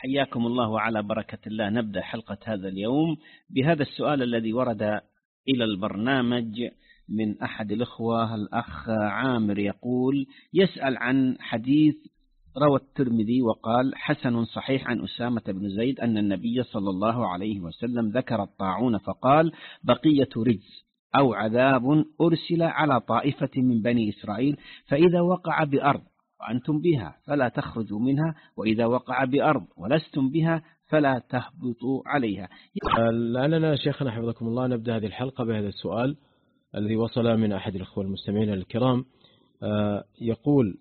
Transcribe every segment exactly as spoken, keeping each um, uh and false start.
حياكم الله وعلى بركة الله. نبدأ حلقة هذا اليوم بهذا السؤال الذي ورد إلى البرنامج من أحد الأخوة. الأخ عامر يقول يسأل عن حديث روى الترمذي وقال حسن صحيح عن أسامة بن زيد أن النبي صلى الله عليه وسلم ذكر الطاعون فقال بقية رجز أو عذاب أرسل على طائفة من بني إسرائيل، فإذا وقع بأرض وأنتم بها فلا تخرجوا منها، وإذا وقع بأرض ولستم بها فلا تهبطوا عليها. لعلنا شيخنا حفظكم الله نبدأ هذه الحلقة بهذا السؤال الذي وصل من أحد الأخوة المستمعين الكرام. يقول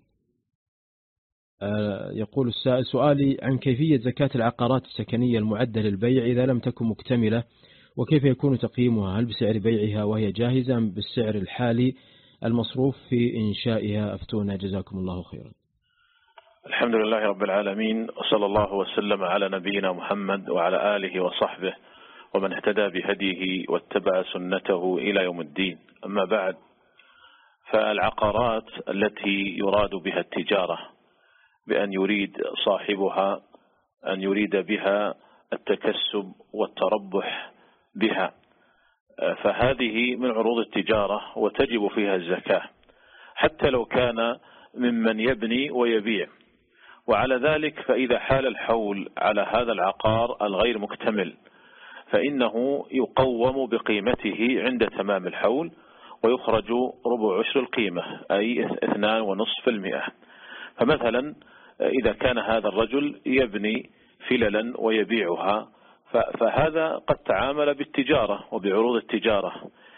يقول السائل سؤالي عن كيفية زكاة العقارات السكنية المعدة للبيع إذا لم تكن مكتملة، وكيف يكون تقييمها؟ هل بسعر بيعها وهي جاهزة أم بالسعر الحالي المصروف في إنشائها؟ أفتونا جزاكم الله خيرا. الحمد لله رب العالمين، وصلى الله وسلم على نبينا محمد وعلى آله وصحبه ومن اهتدى بهديه واتبع سنته إلى يوم الدين. أما بعد، فالعقارات التي يراد بها التجارة بأن يريد صاحبها أن يريد بها التكسب والتربح بها، فهذه من عروض التجارة وتجب فيها الزكاة حتى لو كان ممن يبني ويبيع. وعلى ذلك فإذا حال الحول على هذا العقار الغير مكتمل فإنه يقوم بقيمته عند تمام الحول ويخرج ربع عشر القيمة، أي اثنان ونصف المئة. فمثلا إذا كان هذا الرجل يبني فللا ويبيعها فهذا قد تعامل بالتجارة وبعروض التجارة،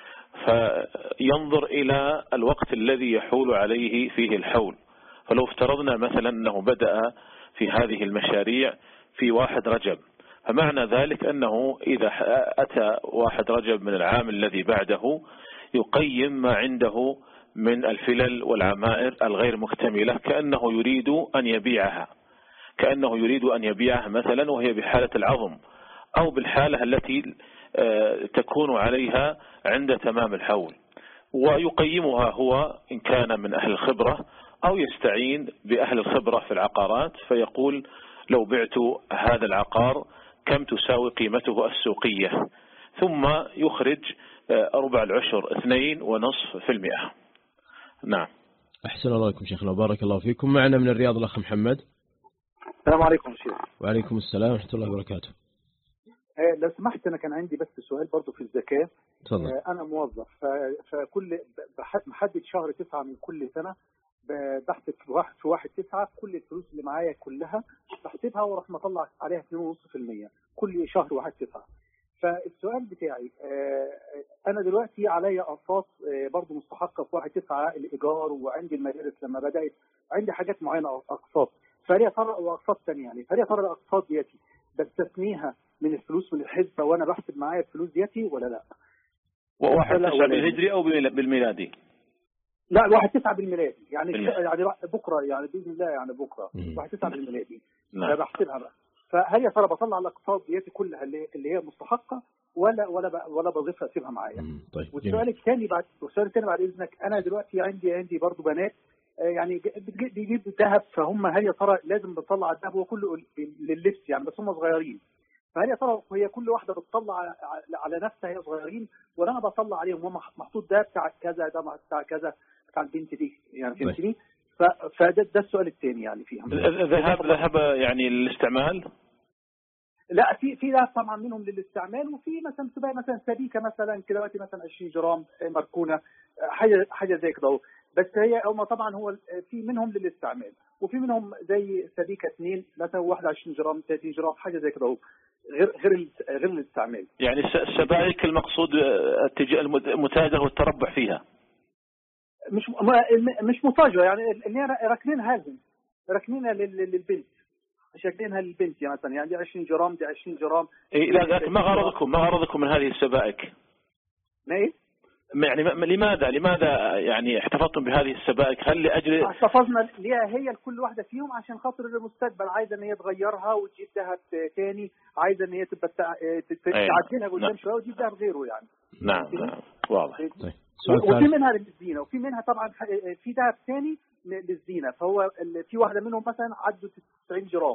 فينظر إلى الوقت الذي يحول عليه فيه الحول. فلو افترضنا مثلا أنه بدأ في هذه المشاريع في واحد رجب، فمعنى ذلك أنه إذا أتى واحد رجب من العام الذي بعده يقيم ما عنده من الفلل والعمائر الغير مكتملة كأنه يريد أن يبيعها كأنه يريد أن يبيعها مثلا وهي بحالة العظم أو بالحالة التي تكون عليها عند تمام الحول، ويقيمها هو إن كان من أهل الخبرة أو يستعين بأهل الخبرة في العقارات، فيقول لو بعت هذا العقار كم تساوي قيمته السوقية، ثم يخرج ربع العشر اثنين ونصف في المئة. نعم. أحسن الله عليكم شيخنا وبارك الله فيكم. معنا من الرياض الأخ محمد. السلام عليكم شيخ. وعليكم السلام ورحمة الله وبركاته. آه لو سمحت، أنا كان عندي بس سؤال برضو في الزكاة. آه أنا موظف، فكل محدد شهر تسعة من كل سنة بحسب في واحد تسعة كل الفلوس اللي معايا كلها بحسبها وراح مطلع عليها اثنين ونص في المية كل شهر واحد تسعة. فالسؤال بتاعي أنا دلوقتي عليا أقساط برضو مستحقة في واحد تسعة الإيجار، وعندي المدارس لما بدأت عندي حاجات معينة أقساط، فليه ترى وأقساط ثانية يعني فليه ترى الأقساط ديتي بستثنيها من الفلوس من الحسبة وأنا بحسب معايا الفلوس ديتي ولا لا؟ وواحد تسعة بالهجري أو بالميلادي؟ لا واحد تسعة بالميلادي يعني بالميلادي. يعني بكرة يعني بإذن الله يعني بكرة واحد تسعة بالميلادي. نعم. بحسبها بقى، فهل يا ترى بطلع الاقساط ديتي كلها اللي هي مستحقة ولا ولا ولا بضيفها اسيبها معايا؟ طيب. والسؤال الثاني بعد والسؤال الثاني بعد إذنك، أنا دلوقتي عندي عندي برضو بنات يعني بيجيب ذهب، فهم هل يا ترى لازم بتطلع الذهب هو كله لللبس يعني بس هم صغيرين، فهل يا ترى هي كل واحدة بتطلع على نفسها هي صغيرين ولا أنا بطلع عليهم هم محطوط ده بتاع كذا ده بتاع كذا بتاع البنت دي يعني فهمتني؟ فده ده السؤال الثاني يعني فيها. ذهب ذهب يعني للاستعمال؟ لا في في ذهب طبعا منهم للاستعمال، وفي مثلا تبقى مثلا سبيكه مثلا كده مثلا عشرين جرام مركونه حاجه حاجه زي كده، بس هي هم طبعا هو في منهم للاستعمال وفي منهم زي سبيكه اثنين مثلا واحد وعشرين جرام ثلاثين جرام حاجه زي كده غير غير غير الاستعمال. يعني السبائك المقصود المتاجره والتربح فيها، مش مش متاجره يعني اللي هي راكنينها لهم راكنينها للبنت شاكلينها للبنت يعني مثلا يعني دي عشرين جرام دي عشرين جرام. إيه لا ما غرضكم ما غرضكم من هذه السبائك؟ ما ايه؟ يعني لماذا لماذا يعني احتفظتم بهذه السبائك؟ هل لأجل احتفظنا ليها هي لكل واحدة فيهم عشان خاطر المستقبل عايزة ان هي تغيرها وتجيب ذهب ثاني، عايزة ان هي تبقى تعدلها قدام شوية وتجيب ذهب غيره يعني. نعم نعم واضح. طيب. وفي منها للزينة وفي منها طبعا في ذهب ثاني للزينة، فهو في واحدة منهم مثلا عدوا تسعين جرام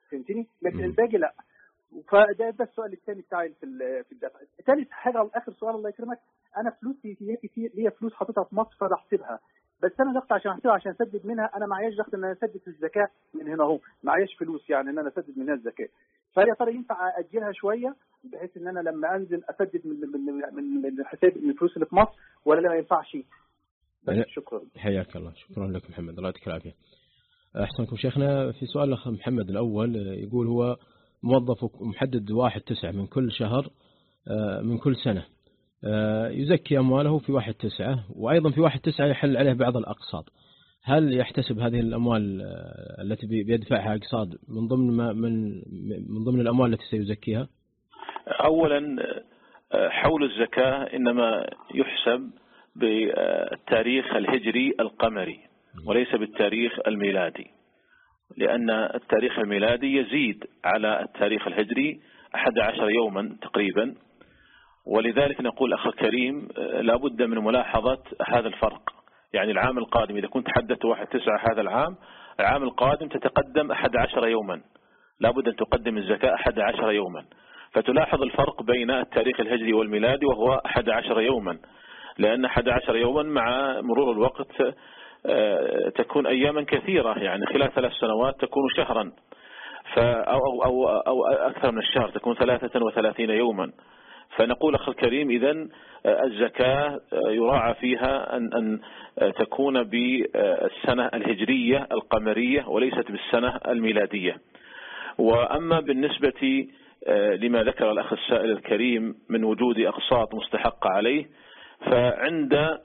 فهمتني؟ لكن الباقي لا. فده ده السؤال الثاني بتاعي في في الدفع. ثالث حاجه اخر سؤال الله يكرمك، انا فلوسي في كتير ليا فلوس حاططها في مصر فبحسبها، بس انا ضغط عشان احسبها عشان اسدد منها، انا معياش ضغط ان انا اسدد الزكاه من هنا اهو، معياش فلوس يعني ان انا اسدد منها الزكاه. فيا ترى ينفع اجلها شويه بحيث ان انا لما انزل اسدد من من من حساب الفلوس اللي في مصر، ولا لا ما ينفعش؟ شكرا. حياك الله. شكرا لك محمد، الله يعطيك العافيه. احسنكم شيخنا. في سؤال الاخ محمد الاول يقول هو موظف محدد واحد تسعة من كل شهر من كل سنة يزكي أمواله في واحد تسعة، وأيضا في واحد تسعة يحل عليه بعض الأقساط. هل يحتسب هذه الأموال التي بيدفعها أقساط من ضمن ما من من ضمن الأموال التي سيزكيها؟ أولا حول الزكاة إنما يحسب بالتاريخ الهجري القمري وليس بالتاريخ الميلادي، لأن التاريخ الميلادي يزيد على التاريخ الهجري أحد عشر يوما تقريبا، ولذلك نقول أخي الكريم لابد من ملاحظة هذا الفرق. يعني العام القادم إذا كنت حددت واحد تسعة هذا العام، العام القادم تتقدم أحد عشر يوما، لابد أن تقدم الزكاة أحد عشر يوما، فتلاحظ الفرق بين التاريخ الهجري والميلادي وهو أحد عشر يوما، لأن أحد عشر يوما مع مرور الوقت تكون أياما كثيرة، يعني خلال ثلاث سنوات تكون شهرا أو, أو, أو أكثر من الشهر، تكون ثلاثة وثلاثين يوما. فنقول أخي الكريم إذن الزكاة يراعى فيها أن, أن تكون بالسنة الهجرية القمرية وليست بالسنة الميلادية. وأما بالنسبة لما ذكر الأخ السائل الكريم من وجود أقساط مستحقة عليه، فعند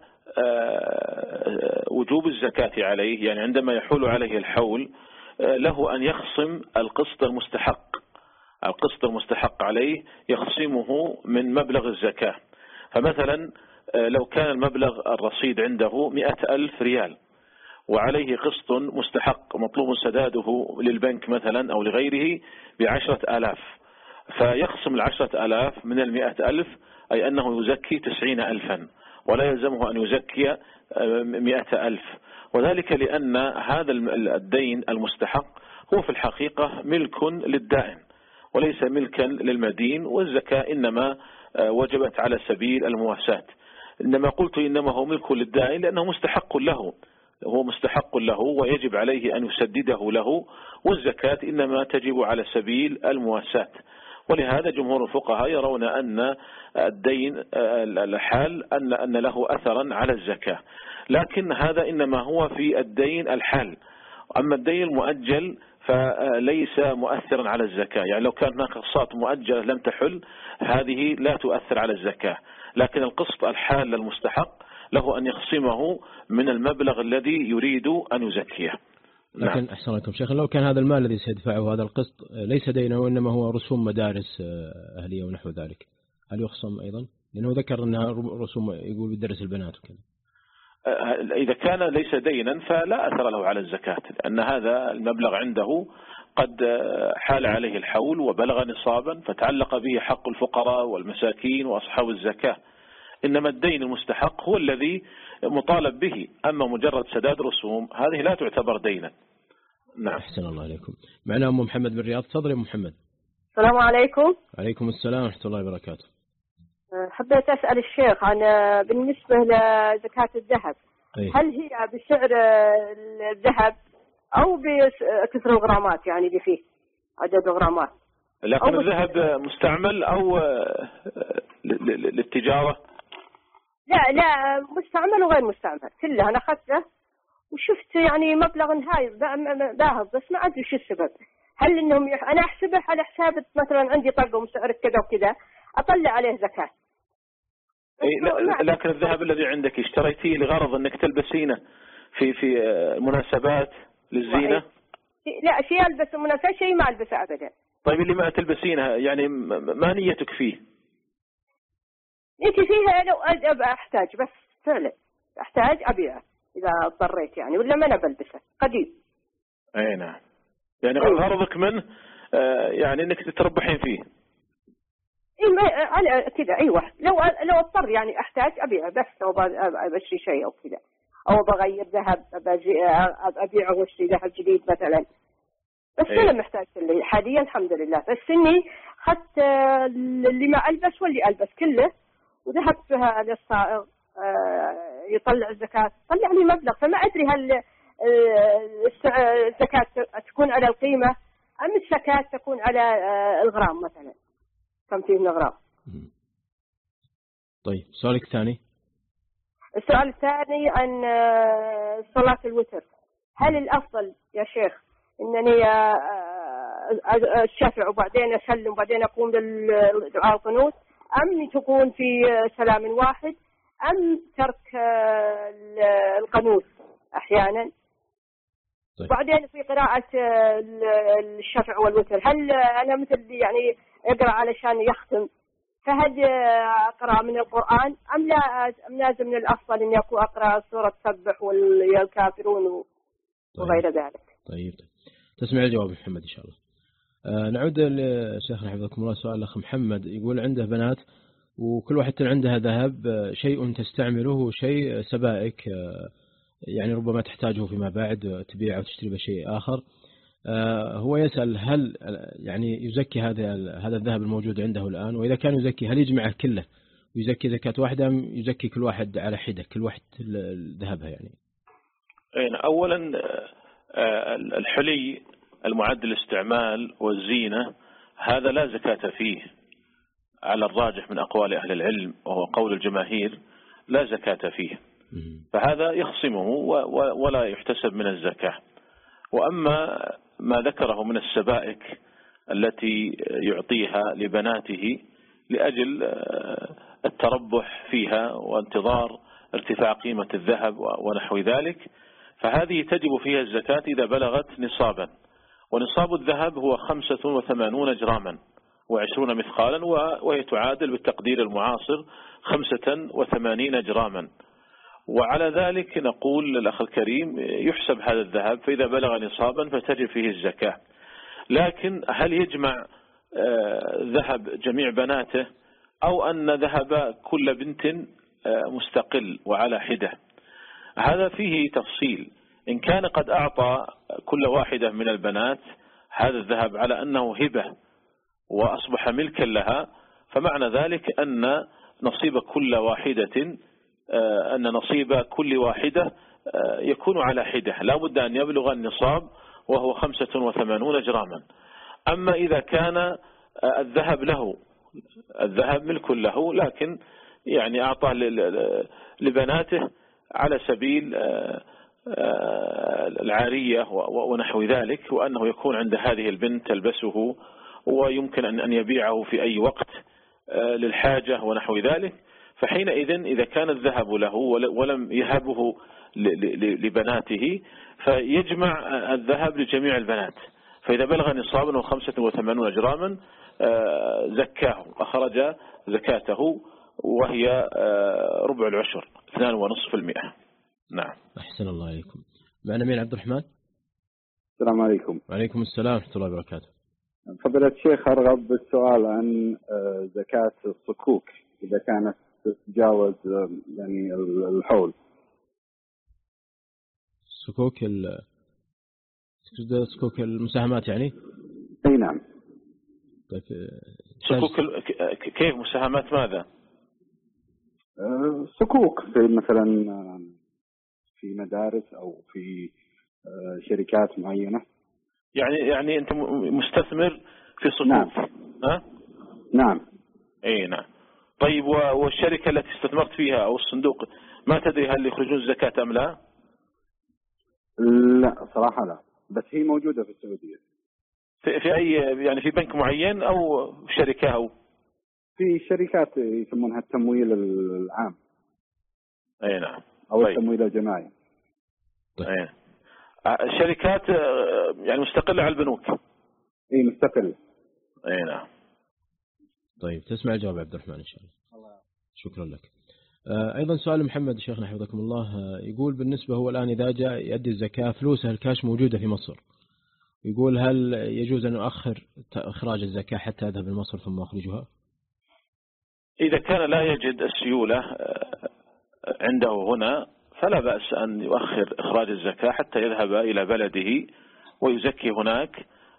وجوب الزكاة عليه، يعني عندما يحول عليه الحول له أن يخصم القسط المستحق، القسط المستحق عليه يخصمه من مبلغ الزكاة. فمثلا لو كان المبلغ الرصيد عنده مئة ألف ريال وعليه قسط مستحق مطلوب سداده للبنك مثلا أو لغيره بعشرة آلاف، فيخصم العشرة آلاف من المئة ألف، أي أنه يزكي تسعين ألفا ولا يلزمه أن يزكي مئة ألف، وذلك لأن هذا الدين المستحق هو في الحقيقة ملك للدائن وليس ملكا للمدين، والزكاة إنما وجبت على سبيل المواساة. إنما قلت إنما هو ملك للدائن لأنه مستحق له، هو مستحق له ويجب عليه أن يسدده له، والزكاة إنما تجب على سبيل المواساة. ولهذا جمهور الفقهاء يرون أن الدين الحال أن أن له أثرا على الزكاة، لكن هذا إنما هو في الدين الحال. أما الدين المؤجل فليس مؤثرا على الزكاة، يعني لو كان هناك أقساط مؤجلة لم تحل هذه لا تؤثر على الزكاة، لكن القسط الحال المستحق له أن يخصمه من المبلغ الذي يريد أن يزكيه. لكن نعم. أحسن لكم شيخ، لو كان هذا المال الذي سيدفعه هذا القسط ليس دينه وإنما هو رسوم مدارس أهلية ونحو ذلك، هل يخصم أيضا؟ لأنه ذكر أنها رسوم يقول بدرس البنات وكذا. إذا كان ليس دينا فلا أثر له على الزكاة، لأن هذا المبلغ عنده قد حال عليه الحول وبلغ نصابا فتعلق به حق الفقراء والمساكين وأصحاب الزكاة. إنما الدين المستحق هو الذي مطالب به، أما مجرد سداد رسوم هذه لا تعتبر دينا. نعم. أحسن الله عليكم. معنا أم محمد من الرياض. تفضل يا محمد. السلام عليكم. عليكم السلام ورحمة الله وبركاته. حبيت أسأل الشيخ عن بالنسبة لزكاة الذهب، أيه؟ هل هي بسعر الذهب أو بكثر الغرامات، يعني اللي فيه عدد الغرامات؟ لكن الذهب مستعمل أو للتجارة؟ لا لا مستعمل وغير مستعمل كله. أنا أخذته وشفت يعني مبلغ نهائي باهظ، بس ما أدري شو السبب. هل إنهم يح... أنا أحسبه على حساب مثلا عندي طقة ومسعر كذا وكذا أطلع عليه زكاة. أي لكن الذهب الذي عندك اشتريتيه لغرض أنك تلبسينه في في مناسبات للزينة؟ لا شيء ألبس مناسبات، شيء ما ألبسه أبدا. طيب اللي ما تلبسينها يعني ما نيتك فيه؟ نيتي فيها لو أبقى أحتاج، بس فعلا أحتاج أبيعه إذا اضطريت يعني، ولا ما أنا بلبسه قديم. أي نعم، يعني غرضك منه يعني أنك تتربحين فيه. إيه على كذا أيوة، لو لو اضطر يعني أحتاج أبيعه، بس أو بشتري شيء أو كذا، أو بغير ذهب أبيعه واشتري ذهب جديد مثلا. بس إيه. أنا محتاج كله حاليا الحمد لله، بس إني أخذت اللي ما ألبس واللي ألبس كله وذهبت بها للصائغ يطلع الزكاة، طلع لي مبلغ، فما أدري هل الزكاة تكون على القيمة أم الزكاة تكون على الغرام مثلا، كم فيه من غرام. طيب سؤالك الثاني. السؤال الثاني عن صلاة الوتر، هل الأفضل يا شيخ إنني أشفع وبعدين أسلم وبعدين أقوم للدعاء القنوت، أم تكون في سلام واحد، أم ترك القنوت أحيانا؟ طيب. بعدين في قراءة الشفع والوتر، هل أنا مثل يعني أقرأ علشان يختم، فهل أقرأ من القرآن أم لا، أم لازم من الأفضل إني أكون أقرأ سورة سبح والكافرون وغير ذلك؟ طيب تسمع الجواب محمد إن شاء الله. آه نعود لشيخنا حفظكم الله. سؤال الأخ محمد يقول عنده بنات وكل واحدة عندها ذهب، شيء تستعمله وشيء سبائك يعني ربما تحتاجه فيما بعد تبيع أو تشتري بشيء آخر. هو يسأل هل يعني يزكي هذا هذا الذهب الموجود عنده الآن، وإذا كان يزكي هل يجمعه كله ويزكي زكاة واحدة أم يزكي كل واحد على حدة كل واحد ذهبها يعني؟ أولا الحلي المعد للاستعمال والزينة هذا لا زكاة فيه على الراجح من أقوال أهل العلم، وهو قول الجماهير لا زكاة فيه، فهذا يخصمه ولا يحتسب من الزكاة. وأما ما ذكره من السبائك التي يعطيها لبناته لأجل التربح فيها وانتظار ارتفاع قيمة الذهب ونحو ذلك، فهذه تجب فيها الزكاة إذا بلغت نصابا، ونصاب الذهب هو خمسة وثمانون جراما وعشرون مثقالا، وهي تعادل بالتقدير المعاصر خمسة وثمانين جراما. وعلى ذلك نقول للأخ الكريم يحسب هذا الذهب، فإذا بلغ نصابا فتجب فيه الزكاة. لكن هل يجمع ذهب جميع بناته أو أن ذهب كل بنت مستقل وعلى حدة؟ هذا فيه تفصيل. إن كان قد أعطى كل واحدة من البنات هذا الذهب على أنه هبة وأصبح ملكا لها، فمعنى ذلك أن نصيب كل واحدة أن نصيب كل واحدة يكون على حدة، لا بد أن يبلغ النصاب وهو خمسة وثمانون جراما. أما إذا كان الذهب له، الذهب ملك له، لكن يعني أعطاه لبناته على سبيل العارية ونحو ذلك، وأنه يكون عند هذه البنت تلبسه ويمكن أن يبيعه في أي وقت للحاجة ونحو ذلك، فحينئذ إذا كان الذهب له ولم يهبه لبناته فيجمع الذهب لجميع البنات، فإذا بلغ نصابا وخمسة وثمانون جراما زكاه، أخرج زكاته وهي ربع العشر اثنان ونصف في المئة. نعم. أحسن الله عليكم. معنا مين؟ عبد الرحمن. السلام عليكم. وعليكم السلام ورحمة الله وبركاته. فضيلة الشيخ أرغب بالسؤال عن زكاة الصكوك إذا كانت تتجاوز يعني الحول. صكوك ال صكوك المساهمات يعني؟ أي نعم. طيب صكوك ال... كيف مساهمات ماذا؟ صكوك في مثلا في مدارس أو في شركات معينة. يعني يعني أنت مستثمر في صكوك؟ نعم. ها؟ نعم. أي نعم. طيب والشركة التي استثمرت فيها أو الصندوق ما تدري هل يخرجون الزكاة أم لا؟ لا صراحة لا، بس هي موجودة في السعودية. في, في أي يعني في بنك معين أو شركة أو؟ في شركات يسمونها التمويل العام. أي نعم. أو طيب. التمويل الجماعي. طيب. أي. الشركات يعني مستقلة على البنوك. اي مستقلة. اي نعم. طيب تسمع الجواب عبد الرحمن ان شاء الله. شكرا لك. ايضا سؤال محمد شيخنا حفظكم الله، يقول بالنسبة هو الآن اذا جاء يؤدي الزكاة فلوسه الكاش موجودة في مصر، يقول هل يجوز ان اؤخر اخراج الزكاة حتى اذهب لمصر ثم اخرجها؟ اذا كان لا يجد السيولة عنده هنا فلا بأس أن يؤخر إخراج الزكاة حتى يذهب إلى بلده ويزكي هناك،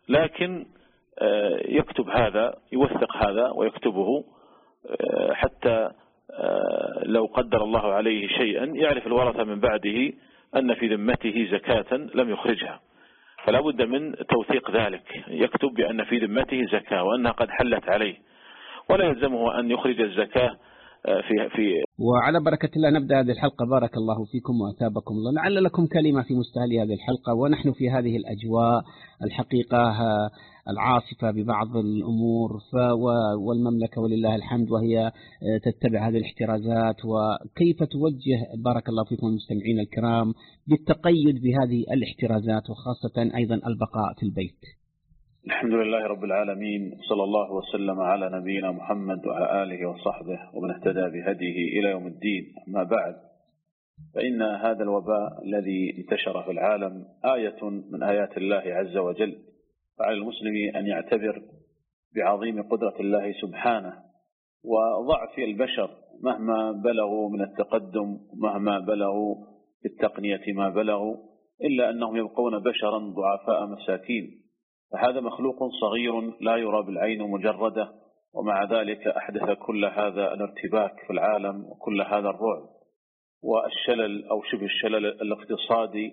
لكن يكتب هذا، يوثق هذا ويكتبه حتى لو قدر الله عليه شيئا يعرف الورثة من بعده أن في ذمته زكاة لم يخرجها، فلا بد من توثيق ذلك، يكتب بأن في ذمته زكاة وأنها قد حلت عليه، ولا يلزمه أن يخرج الزكاة في في وعلى بركة الله نبدأ هذه الحلقة. بارك الله فيكم وأثابكم الله. لعل لكم كلمة في مستهل هذه الحلقة، ونحن في هذه الأجواء الحقيقة العاصفة ببعض الأمور، والمملكة ولله الحمد وهي تتبع هذه الاحترازات، وكيف توجه بارك الله فيكم المستمعين الكرام بالتقيد بهذه الاحترازات، وخاصة أيضا البقاء في البيت. الحمد لله رب العالمين، صلى الله وسلم على نبينا محمد وعلى آله وصحبه ومن اهتدى بهديه إلى يوم الدين. أما بعد، فإن هذا الوباء الذي انتشر في العالم آية من آيات الله عز وجل، فعلى المسلم أن يعتبر بعظيم قدرة الله سبحانه وضعف البشر مهما بلغوا من التقدم، مهما بلغوا في التقنية ما بلغوا، إلا أنهم يبقون بشرا ضعفاء مساكين. فهذا مخلوق صغير لا يرى بالعين مجردة، ومع ذلك أحدث كل هذا الارتباك في العالم وكل هذا الرعب والشلل أو شبه الشلل الاقتصادي.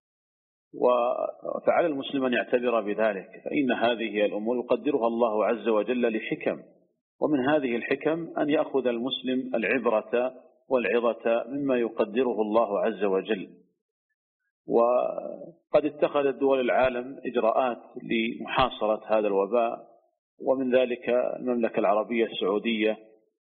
فعلى المسلم أن يعتبر بذلك، فإن هذه الأمور يقدرها الله عز وجل لحكم، ومن هذه الحكم أن يأخذ المسلم العبرة والعظة مما يقدره الله عز وجل. وقد اتخذت دول العالم إجراءات لمحاصرة هذا الوباء، ومن ذلك المملكة العربية السعودية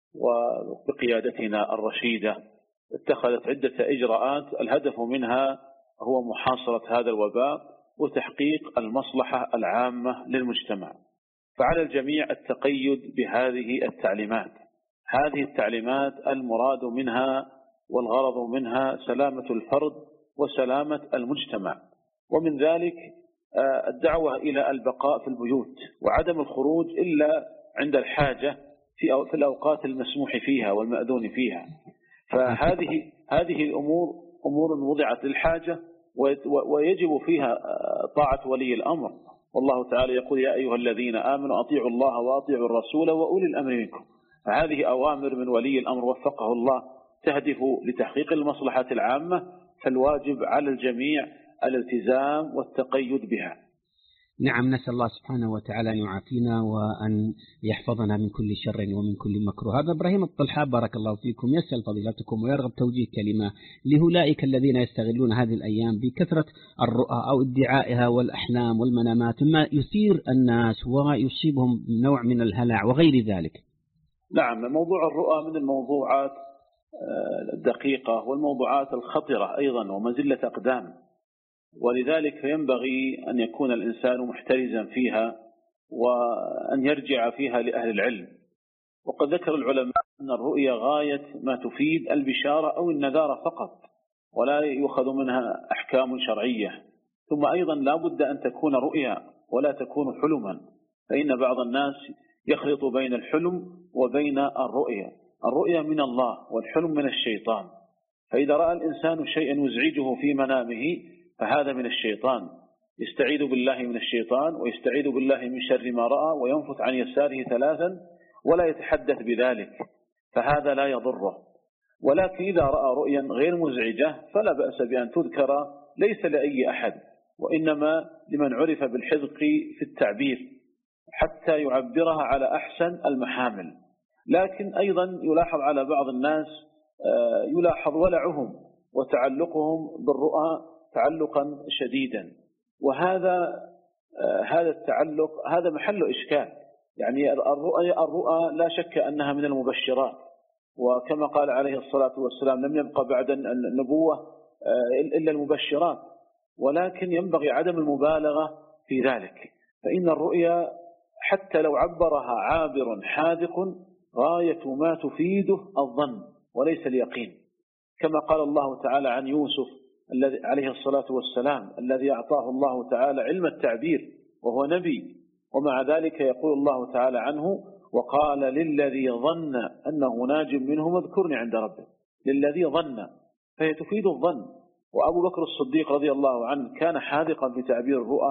وبقيادتنا الرشيدة اتخذت عدة إجراءات الهدف منها هو محاصرة هذا الوباء وتحقيق المصلحة العامة للمجتمع. فعلى الجميع التقيد بهذه التعليمات. هذه التعليمات المراد منها والغرض منها سلامة الفرد وسلامة المجتمع، ومن ذلك الدعوة إلى البقاء في البيوت وعدم الخروج إلا عند الحاجة في الأوقات المسموح فيها والمأذون فيها. فهذه هذه الأمور أمور وضعت للحاجة ويجب فيها طاعة ولي الأمر، والله تعالى يقول: يا أيها الذين آمنوا أطيعوا الله وأطيعوا الرسول وأولي الأمر منكم. فهذه أوامر من ولي الأمر وفقه الله تهدف لتحقيق المصلحة العامة، فالواجب على الجميع الالتزام والتقيد بها. نعم، نسأل الله سبحانه وتعالى أن يعافينا وأن يحفظنا من كل شر ومن كل مكروه. هذا إبراهيم الطلحة بارك الله فيكم يسأل فضيلتكم ويرغب توجيه كلمة لأولئك الذين يستغلون هذه الأيام بكثرة الرؤى أو ادعائها والأحلام والمنامات مما يثير الناس ويصيبهم نوع من الهلع وغير ذلك. نعم، موضوع الرؤى من الموضوعات الدقيقة والموضوعات الخطرة أيضا ومزلة أقدام، ولذلك ينبغي أن يكون الإنسان محترزا فيها وأن يرجع فيها لأهل العلم. وقد ذكر العلماء أن الرؤيا غاية ما تفيد البشارة أو النذارة فقط، ولا يؤخذ منها أحكام شرعية. ثم أيضا لا بد أن تكون رؤيا ولا تكون حلما، فإن بعض الناس يخلط بين الحلم وبين الرؤيا. الرؤيا من الله والحلم من الشيطان، فإذا رأى الإنسان شيئا يزعجه في منامه فهذا من الشيطان، يستعيذ بالله من الشيطان ويستعيذ بالله من شر ما رأى وينفث عن يساره ثلاثا ولا يتحدث بذلك، فهذا لا يضره. ولكن إذا رأى رؤيا غير مزعجة فلا بأس بأن تذكر، ليس لأي أحد، وإنما لمن عرف بالحذق في التعبير حتى يعبرها على أحسن المحامل. لكن أيضا يلاحظ على بعض الناس يلاحظ ولعهم وتعلقهم بالرؤى تعلقا شديدا، وهذا هذا التعلق هذا محل إشكال. يعني الرؤى الرؤى لا شك أنها من المبشرات، وكما قال عليه الصلاة والسلام: لم يبقى بعد النبوة إلا المبشرات، ولكن ينبغي عدم المبالغة في ذلك، فإن الرؤيا حتى لو عبرها عابر حاذق غاية ما تفيده الظن وليس اليقين، كما قال الله تعالى عن يوسف الذي عليه الصلاة والسلام الذي أعطاه الله تعالى علم التعبير وهو نبي، ومع ذلك يقول الله تعالى عنه: وقال للذي ظن أنه ناج منهم اذكرني عند ربه. للذي ظن، فهي تفيد الظن. وأبو بكر الصديق رضي الله عنه كان حاذقا في تعبير الرؤى،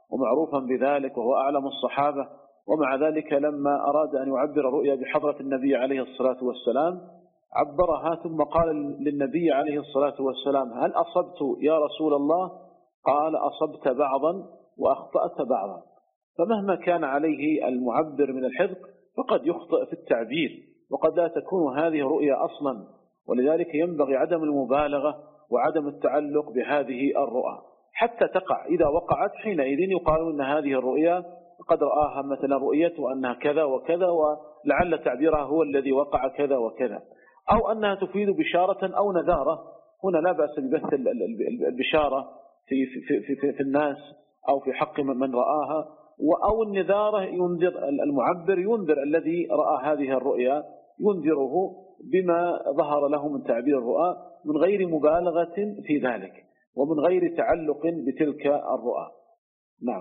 ومعروفا بذلك وهو أعلم الصحابة، ومع ذلك لما أراد أن يعبر رؤيا بحضرة النبي عليه الصلاة والسلام عبرها ثم قال للنبي عليه الصلاة والسلام: هل أصبت يا رسول الله؟ قال: أصبت بعضا وأخطأت بعضا. فمهما كان عليه المعبر من الحذق فقد يخطئ في التعبير، وقد لا تكون هذه رؤيا أصلا، ولذلك ينبغي عدم المبالغة وعدم التعلق بهذه الرؤى حتى تقع. إذا وقعت حينئذ يقال أن هذه الرؤيا قد رآها مثلا رؤيته أنها كذا وكذا، ولعل تعبيرها هو الذي وقع كذا وكذا، أو أنها تفيد بشارة أو نذارة. هنا لا بأس ببث البشارة في, في, في, في, في الناس أو في حق من رآها، أو النذارة ينذر المعبر، ينذر الذي رأى هذه الرؤيا، ينذره بما ظهر له من تعبير الرؤى من غير مبالغة في ذلك ومن غير تعلق بتلك الرؤى. نعم.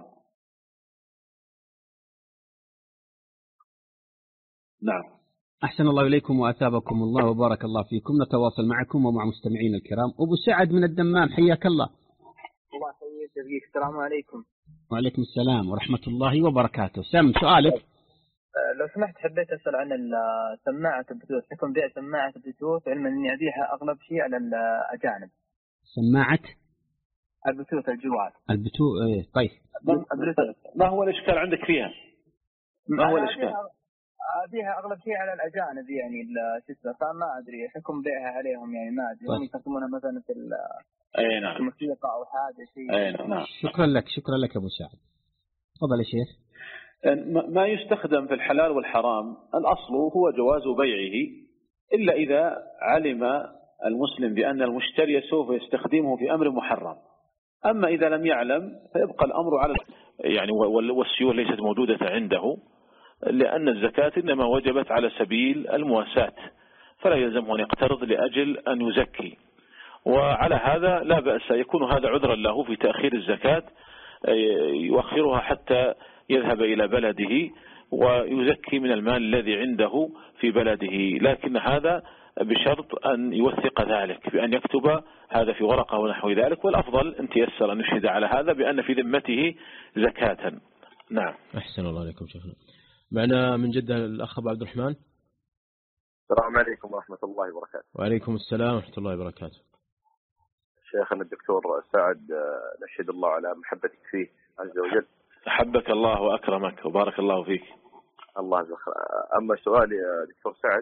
نعم. أحسن الله إليكم وأثابكم الله وبارك الله فيكم. نتواصل معكم ومع مستمعين الكرام. أبو سعد من الدمام، حياك الله. الله يحييك. السلام عليكم. وعليكم السلام ورحمة الله وبركاته. سم سؤالك. لو سمحت حبيت أسأل عن سماعة البلوتوث، حكم بيع سماعة البلوتوث، علما أني أبيعها أغلب شيء على الأجانب. سماعة البلوتوث الجوال. البلوتوث إيه طيب. ما هو الإشكال عندك فيها؟ ما هو الإشكال؟ أبيعها أغلب شيء على الأجانب يعني الشسة، فما أدري حكم بيعها عليهم يعني، ما أدري هم يستخدمونها مثلا في أي نعم الموسيقى أو حاجة شيء. أي نعم. شكرا لك شكرا لك أبو سعد. تفضل يا شيخ. ما يستخدم في الحلال والحرام الأصل هو جواز بيعه، إلا إذا علم المسلم بأن المشتري سوف يستخدمه في أمر محرم. أما إذا لم يعلم فيبقى الأمر على يعني، والسيولة ليست موجودة عنده، لأن الزكاة إنما وجبت على سبيل المواساة، فلا يلزمه أن يقترض لأجل أن يزكي. وعلى هذا لا بأس، يكون هذا عذرا له في تأخير الزكاة، يؤخرها حتى يذهب إلى بلده ويزكي من المال الذي عنده في بلده، لكن هذا بشرط أن يوثق ذلك بأن يكتب هذا في ورقة ونحو ذلك، والأفضل أن تيسر أن يشهد على هذا بأن في ذمته زكاة. نعم. أحسن الله عليكم شيخنا. معنا من جدة الأخ أبو عبد الرحمن. السلام عليكم ورحمة الله وبركاته. وعليكم السلام ورحمة الله وبركاته. شيخنا الدكتور سعد، نشهد الله على محبتك فيه عز وجل. أحبك الله وأكرمك وبارك الله فيك. الله يجزاك. أما سؤالي يا دكتور سعد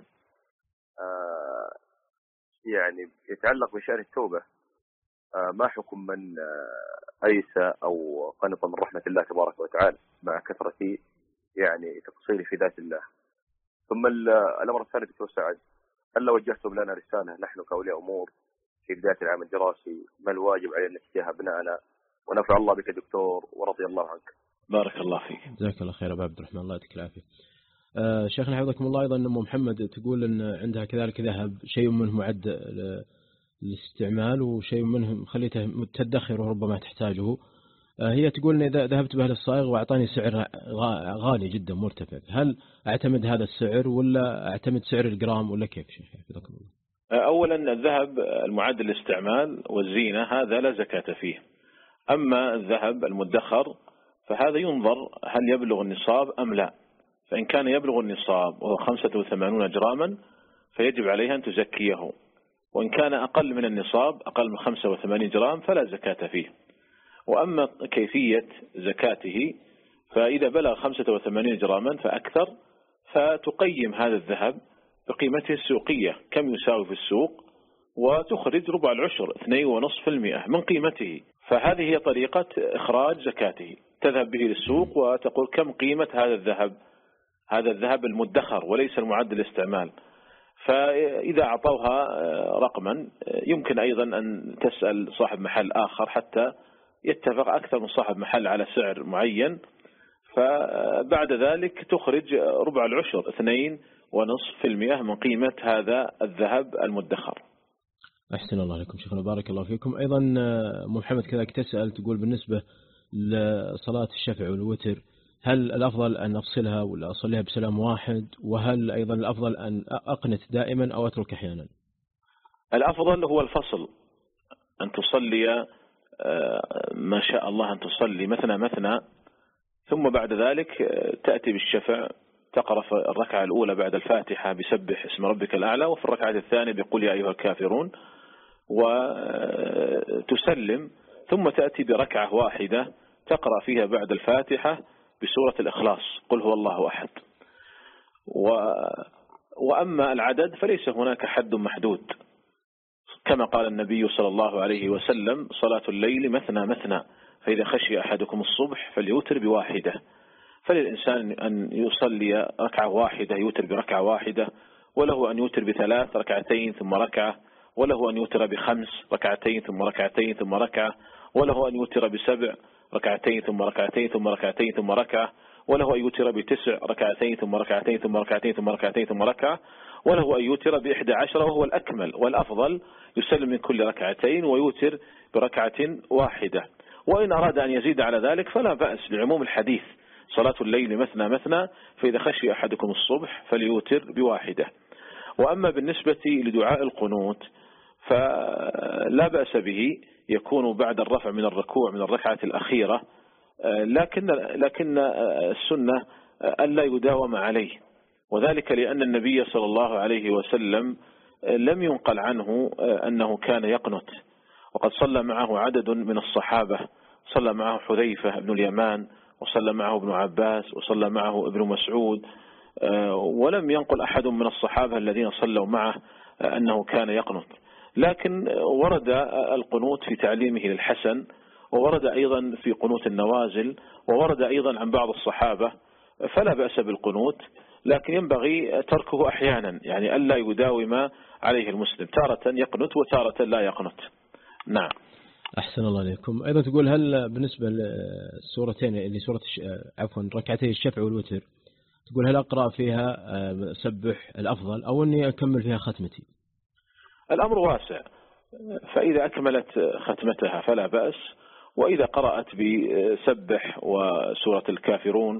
يعني يتعلق بشأن التوبة، ما حكم من أيس أو قنط من رحمة الله تبارك وتعالى مع كثرة يعني تقصيري في ذات الله؟ ثم الأمر الثاني دكتور سعد، هل لو وجهتم لنا رسالة نحن كأولياء أمور في بداية العام الدراسي، ما الواجب علينا تجاه أبنائنا؟ ونفع الله بك دكتور ورضي الله عنك. بارك الله فيك. جزاك الله خير أبو عبد الرحمن، الله يعطيك العافية. آه شيخنا حفظكم الله، أيضا أم محمد تقول أن عندها كذلك ذهب، شيء منه معد للاستعمال وشيء منه خليته تدخر وربما تحتاجه. آه هي تقول أن إذا ذهبت به للصائغ وأعطاني سعر غالي جدا مرتفع، هل أعتمد هذا السعر ولا أعتمد سعر الجرام ولا كيف شيخ حفظكم الله؟ أولا الذهب المعد للاستعمال والزينة هذا لا زكاة فيه. أما الذهب المدخر فهذا ينظر هل يبلغ النصاب أم لا، فإن كان يبلغ النصاب وهو خمسة وثمانون جراما فيجب عليها أن تزكيه، وإن كان أقل من النصاب أقل من خمسة وثمانين جرام فلا زكاة فيه. وأما كيفية زكاته فإذا بلغ خمسة وثمانين جراما فأكثر فتقيم هذا الذهب بقيمته السوقية كم يساوي في السوق، وتخرج ربع العشر اثنين ونصف المئة من قيمته. فهذه هي طريقة إخراج زكاته، تذهب به للسوق وتقول كم قيمة هذا الذهب، هذا الذهب المدخر وليس المعد للاستعمال. فإذا أعطوها رقما يمكن أيضا أن تسأل صاحب محل آخر حتى يتفق أكثر من صاحب محل على سعر معين، فبعد ذلك تخرج ربع العشر اثنين ونصف في المئة من قيمة هذا الذهب المدخر. أحسن الله عليكم شيخنا، بارك الله فيكم. أيضا محمد كذلك تسأل تقول بالنسبة لصلاة الشفع والوتر، هل الأفضل أن أفصلها ولا أصليها بسلام واحد؟ وهل أيضا الأفضل أن أقنت دائما أو أترك أحيانا؟ الأفضل هو الفصل، أن تصلي ما شاء الله أن تصلي مثنى مثنى، ثم بعد ذلك تأتي بالشفع، تقرأ في الركعة الأولى بعد الفاتحة بسبح اسم ربك الأعلى، وفي الركعة الثانية بقول يا أيها الكافرون، وتسلم، ثم تأتي بركعة واحدة تقرأ فيها بعد الفاتحة بسورة الإخلاص قل هو الله أحد. وأما العدد فليس هناك حد محدود، كما قال النبي صلى الله عليه وسلم صلاة الليل مثنى مثنى، فإذا خشي أحدكم الصبح فليوتر بواحدة. فللإنسان أن يصلي ركعة واحدة يوتر بركعة واحدة، وله أن يوتر بثلاث ركعتين ثم ركعة، وله أن يوتر بخمس ركعتين ثم ركعتين ثم ركعة، وله أن يوتر بسبع ركعتين ثم ركعتين ثم ركعتين ثم ركعة، وله أن يوتر بتسع ركعتين ثم ركعتين ثم ركعتين ثم ركعتين ثم ركعة، وله أن يوتر بإحدى عشرة، وهو الأكمل والأفضل يسلم من كل ركعتين ويوتر بركعة واحدة. وإن أراد أن يزيد على ذلك فلا بأس لعموم الحديث صلاة الليل مثنى مثنى، فإذا خشي أحدكم الصبح فليوتر بواحدة. وأما بالنسبة لدعاء القنوت فلا بأس به، يكون بعد الرفع من الركوع من الركعة الأخيرة، لكن لكن السنة ألا يداوم عليه، وذلك لأن النبي صلى الله عليه وسلم لم ينقل عنه أنه كان يقنت، وقد صلى معه عدد من الصحابة، صلى معه حذيفة بن اليمان، وصلى معه ابن عباس، وصلى معه ابن مسعود، ولم ينقل أحد من الصحابة الذين صلوا معه أنه كان يقنت. لكن ورد القنوت في تعليمه للحسن، وورد أيضا في قنوت النوازل، وورد أيضا عن بعض الصحابة، فلا بأس بالقنوت، لكن ينبغي تركه أحيانا، يعني ألا يداوم عليه المسلم، تارة يقنت وتارة لا يقنت. نعم. أحسن الله عليكم. أيضا تقول هل بالنسبة للسورتين اللي سورة عفوا ركعتي الشفع والوتر، تقول هل أقرأ فيها سبح الأفضل أو أني أكمل فيها ختمتي؟ الأمر واسع، فإذا أكملت ختمتها فلا بأس، وإذا قرأت بسبح وسورة الكافرون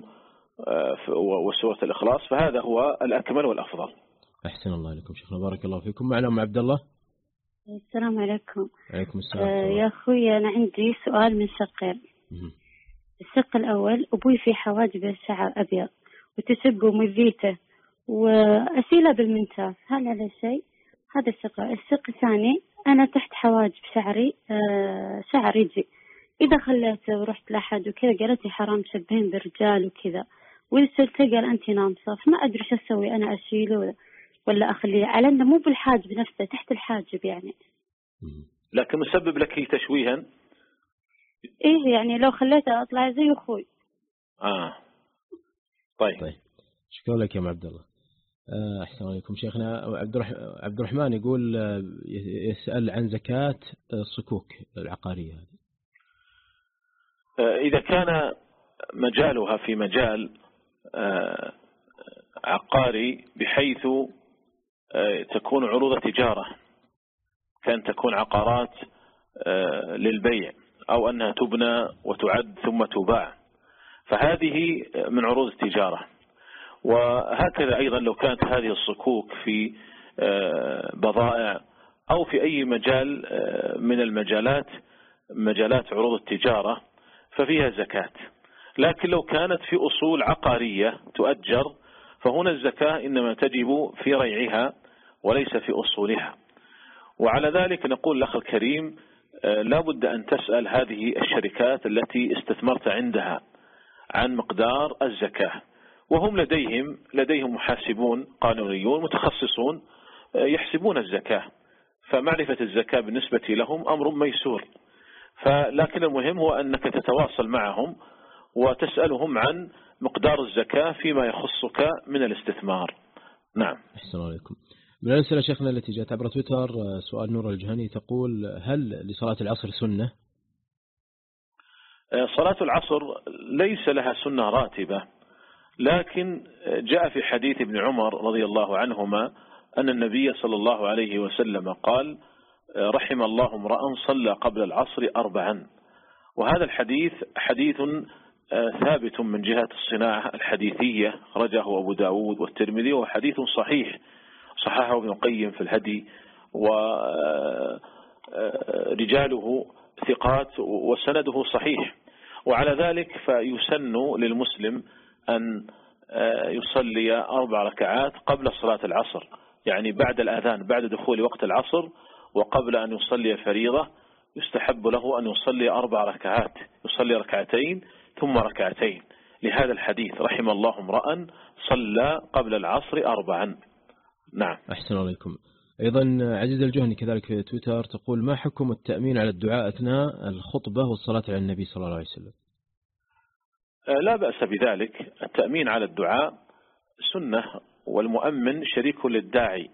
وسورة الإخلاص فهذا هو الأكمل والأفضل. أحسن الله عليكم شيخنا، بارك الله فيكم. معنا أم عبد الله. السلام عليكم. عليكم السلام. آه يا أخوي أنا عندي سؤال من شقين. الشق الأول، أبوي في حواجبه شعر أبيض وتشقه مذيته وأسيله بالمنتاف، هل هذا شيء؟ هذا الشق. الشق الثاني، أنا تحت حواجب شعري آه شعر يجي، إذا خليته ورحت لأحد وكذا قالت لي حرام تشبهين بالرجال وكذا، وإذا سألته قال أنت نامصة، فما أدري شو أسوي، أنا أشيله ولا أخليه على أنه مو بالحاجب نفسه، تحت الحاجب يعني. لكن مسبب لك تشويها؟ إيه يعني لو خليته أطلع زي أخوي. آه طيب. طيب شكرا لك يا أم عبد الله. أحسن عليكم شيخنا. عبد الرحمن يقول يسأل عن زكاة الصكوك العقارية هذه. إذا كان مجالها في مجال عقاري بحيث تكون عروض تجارة، كان تكون عقارات للبيع أو أنها تبنى وتعد ثم تباع، فهذه من عروض التجارة. وهكذا أيضا لو كانت هذه الصكوك في بضائع أو في أي مجال من المجالات مجالات عروض التجارة ففيها زكاة. لكن لو كانت في أصول عقارية تؤجر فهنا الزكاة إنما تجب في ريعها وليس في أصولها. وعلى ذلك نقول الأخ الكريم لا بد أن تسأل هذه الشركات التي استثمرت عندها عن مقدار الزكاة، وهم لديهم لديهم محاسبون قانونيون متخصصون يحسبون الزكاة، فمعرفة الزكاة بالنسبة لهم أمر ميسور. فلكن المهم هو أنك تتواصل معهم وتسألهم عن مقدار الزكاة فيما يخصك من الاستثمار. نعم. أحسن عليكم. من الأسئلة شيخنا التي جاءت عبر تويتر سؤال نور الجهني تقول هل لصلاة العصر سنة؟ صلاة العصر ليس لها سنة راتبة، لكن جاء في حديث ابن عمر رضي الله عنهما أن النبي صلى الله عليه وسلم قال رحم الله امرأ صلى قبل العصر أربعا. وهذا الحديث حديث ثابت من جهة الصناعة الحديثية، خرجه أبو داود والترمذي، وحديث صحيح صححه ابن القيم في الهدي، ورجاله ثقات وسنده صحيح. وعلى ذلك فيسن للمسلم أن يصلي أربع ركعات قبل صلاة العصر، يعني بعد الأذان، بعد دخول وقت العصر وقبل أن يصلي فريضة يستحب له أن يصلي أربع ركعات، يصلي ركعتين ثم ركعتين، لهذا الحديث رحم الله امرأ صلى قبل العصر أربعا. نعم. أحسن عليكم. أيضا عزيز الجهني كذلك في تويتر تقول: ما حكم التأمين على الدعاء أثناء الخطبة والصلاة على النبي صلى الله عليه وسلم؟ لا بأس بذلك، التأمين على الدعاء سنة، والمؤمن شريك للداعي،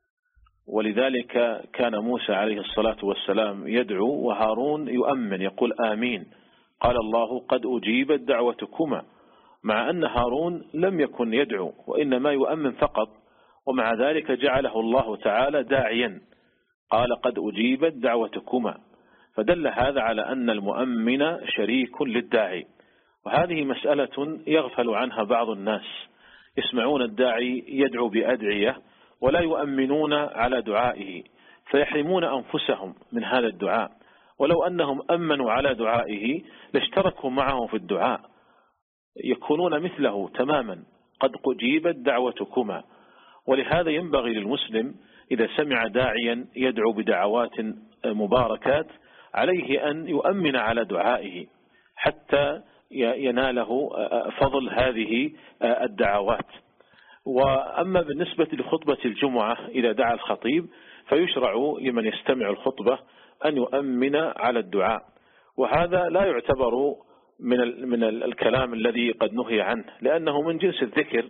ولذلك كان موسى عليه الصلاة والسلام يدعو وهارون يؤمن يقول آمين. قال الله: قد أجيبت دعوتكما، مع أن هارون لم يكن يدعو وإنما يؤمن فقط، ومع ذلك جعله الله تعالى داعيا، قال: قد أجيبت دعوتكما، فدل هذا على أن المؤمن شريك للداعي. وهذه مسألة يغفل عنها بعض الناس، يسمعون الداعي يدعو بأدعية ولا يؤمنون على دعائه، فيحرمون أنفسهم من هذا الدعاء، ولو أنهم أمنوا على دعائه لاشتركوا معه في الدعاء، يكونون مثله تماما، قد أجيبت دعوتكما. ولهذا ينبغي للمسلم إذا سمع داعيا يدعو بدعوات مباركات عليه أن يؤمن على دعائه حتى يناله فضل هذه الدعوات. وأما بالنسبة لخطبة الجمعة إذا دعا الخطيب فيشرع لمن يستمع الخطبة أن يؤمن على الدعاء، وهذا لا يعتبر من من الكلام الذي قد نهي عنه، لأنه من جنس الذكر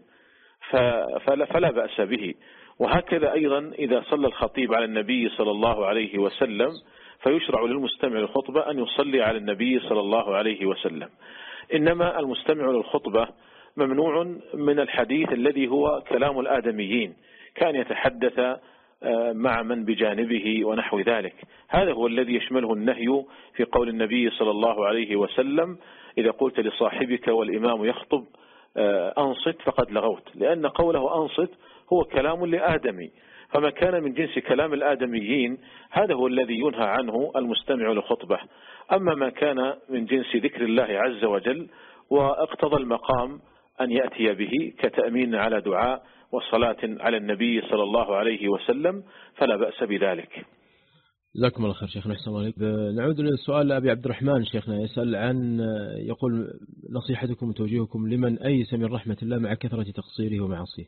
فلا بأس به. وهكذا أيضا إذا صلى الخطيب على النبي صلى الله عليه وسلم فيشرع للمستمع الخطبة أن يصلي على النبي صلى الله عليه وسلم. إنما المستمع للخطبة ممنوع من الحديث الذي هو كلام الآدميين، كان يتحدث مع من بجانبه ونحو ذلك، هذا هو الذي يشمله النهي في قول النبي صلى الله عليه وسلم: إذا قلت لصاحبك والإمام يخطب أنصت فقد لغوت، لأن قوله أنصت هو كلام لآدمي، فما كان من جنس كلام الآدميين هذا هو الذي ينهى عنه المستمع للخطبة. أما ما كان من جنس ذكر الله عز وجل واقتضى المقام أن يأتي به كتأمين على دعاء والصلاة على النبي صلى الله عليه وسلم فلا بأس بذلك. جزاكم الله خير شيخنا، أحسن الله عليك. نعود للسؤال لأبي عبد الرحمن شيخنا، يسأل عن يقول: نصيحتكم وتوجيهكم لمن أيس من رحمة الله مع كثرة تقصيره ومعاصيه.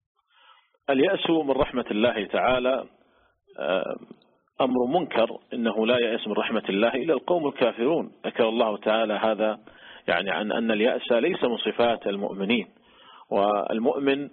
اليأس من رحمة الله تعالى أمر منكر، إنه لا يأس من رحمة الله إلا القوم الكافرون. ذكر الله تعالى هذا يعني عن أن اليأس ليس من صفات المؤمنين، والمؤمن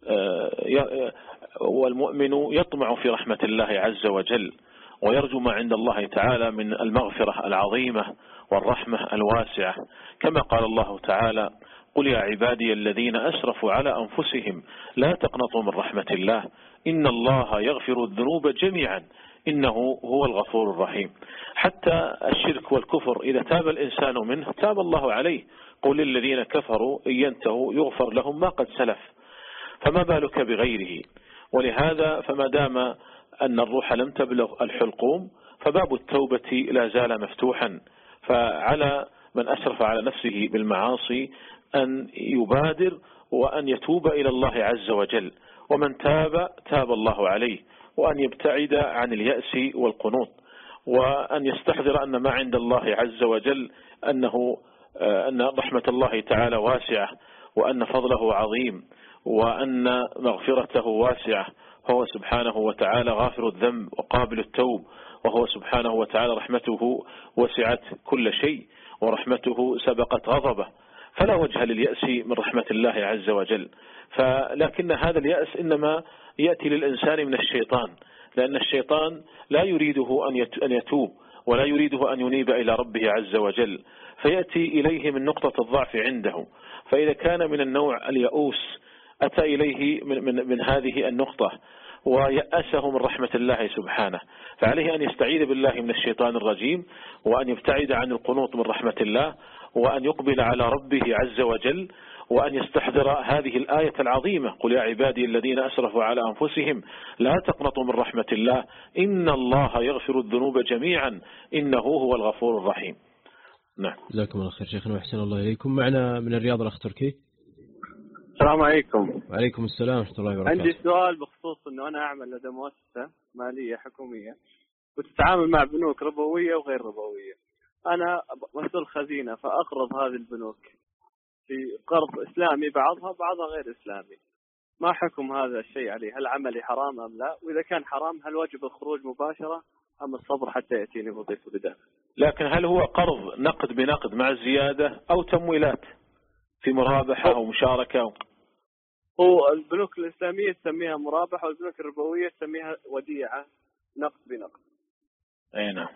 والمؤمن يطمع في رحمة الله عز وجل ويرجو ما عند الله تعالى من المغفرة العظيمة والرحمة الواسعة، كما قال الله تعالى: قل يا عبادي الذين أسرفوا على أنفسهم لا تقنطوا من رحمة الله إن الله يغفر الذنوب جميعا إنه هو الغفور الرحيم. حتى الشرك والكفر إذا تاب الإنسان منه تاب الله عليه، قل للذين كفروا إن ينتهوا يغفر لهم ما قد سلف، فما بالك بغيره. ولهذا فما دام أن الروح لم تبلغ الحلقوم فباب التوبة لا زال مفتوحا، فعلى من أسرف على نفسه بالمعاصي أن يبادر وأن يتوب إلى الله عز وجل، ومن تاب تاب الله عليه، وأن يبتعد عن اليأس والقنوط، وأن يستحضر أن ما عند الله عز وجل أنه أن رحمة الله تعالى واسعة، وأن فضله عظيم، وأن مغفرته واسعة، هو سبحانه وتعالى غافر الذنب وقابل التوب، وهو سبحانه وتعالى رحمته وسعت كل شيء ورحمته سبقت غضبه، فلا وجه لليأس من رحمة الله عز وجل. فلكن هذا اليأس إنما يأتي للإنسان من الشيطان، لأن الشيطان لا يريده أن يتوب ولا يريده أن ينيب إلى ربه عز وجل، فيأتي إليه من نقطة الضعف عنده. فإذا كان من النوع اليأوس أتى إليه من, من, من هذه النقطة ويأسه من رحمة الله سبحانه، فعليه أن يستعيذ بالله من الشيطان الرجيم، وأن يبتعد عن القنوط من رحمة الله، وأن يقبل على ربه عز وجل، وأن يستحضر هذه الآية العظيمة: قل يا عبادي الذين أسرفوا على أنفسهم لا تقنطوا من رحمة الله إن الله يغفر الذنوب جميعا إنه هو الغفور الرحيم. نعم. جزاكم الله خير شيخنا وأحسن الله إليكم. معنا من الرياض الأخ تركي. السلام عليكم. وعليكم السلام ورحمة الله وبركاته. عندي سؤال بخصوص أنه أنا أعمل لدى مؤسسة مالية حكومية وتتعامل مع بنوك ربوية وغير ربوية. أنا مسؤول خزينة فأقرض هذه البنوك في قرض إسلامي، بعضها بعضها غير إسلامي. ما حكم هذا الشيء عليه؟ هل عملي حرام أم لا؟ وإذا كان حرام هل واجب الخروج مباشرة أم الصبر حتى يأتيني مضيف بداخل؟ لكن هل هو قرض نقد بنقد مع الزيادة أو تمويلات في مرابحة أو مشاركة؟ هو البنوك الإسلامية تسميها مرابحة والبنوك الربوية تسميها وديعة نقد بنقد. أي نعم.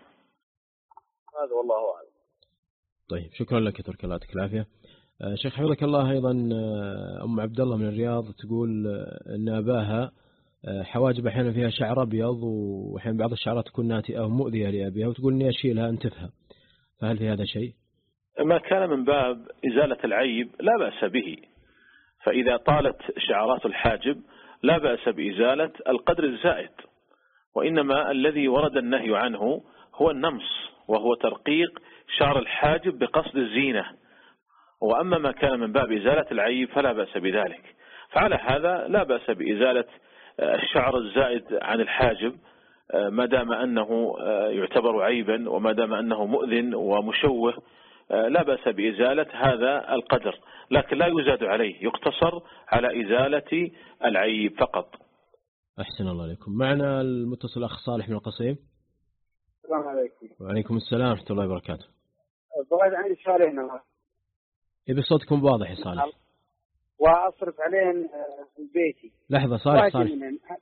هذا والله أعلم. طيب شكرا لك يا تركي الله يعطيك العافية. شيخ حفظك الله، أيضا أم عبد الله من الرياض تقول أن أباها حواجب أحيانا فيها شعر أبيض وأحيانا بعض الشعرات تكون ناتئة أو مؤذية لأبيها وتقول أني أشيلها أنتفها، فهل في هذا شيء؟ ما كان من باب إزالة العيب لا بأس به، فإذا طالت شعرات الحاجب لا بأس بإزالة القدر الزائد، وإنما الذي ورد النهي عنه هو النمص وهو ترقيق شعر الحاجب بقصد الزينة، وأما ما كان من باب إزالة العيب فلا بأس بذلك. فعلى هذا لا بأس بإزالة الشعر الزائد عن الحاجب ما دام أنه يعتبر عيبا وما دام أنه مؤذن ومشوه، لا بأس بإزالة هذا القدر، لكن لا يزاد عليه، يقتصر على إزالة العيب فقط. أحسن الله عليكم. معنا المتصل أخ صالح من القصيم. السلام عليكم. وعليكم السلام ورحمة الله وبركاته. بغيت عندي سؤالين. إذا صوتكم واضح يا صالح. وأصرف عليهن بيتي. لحظة صالح صالح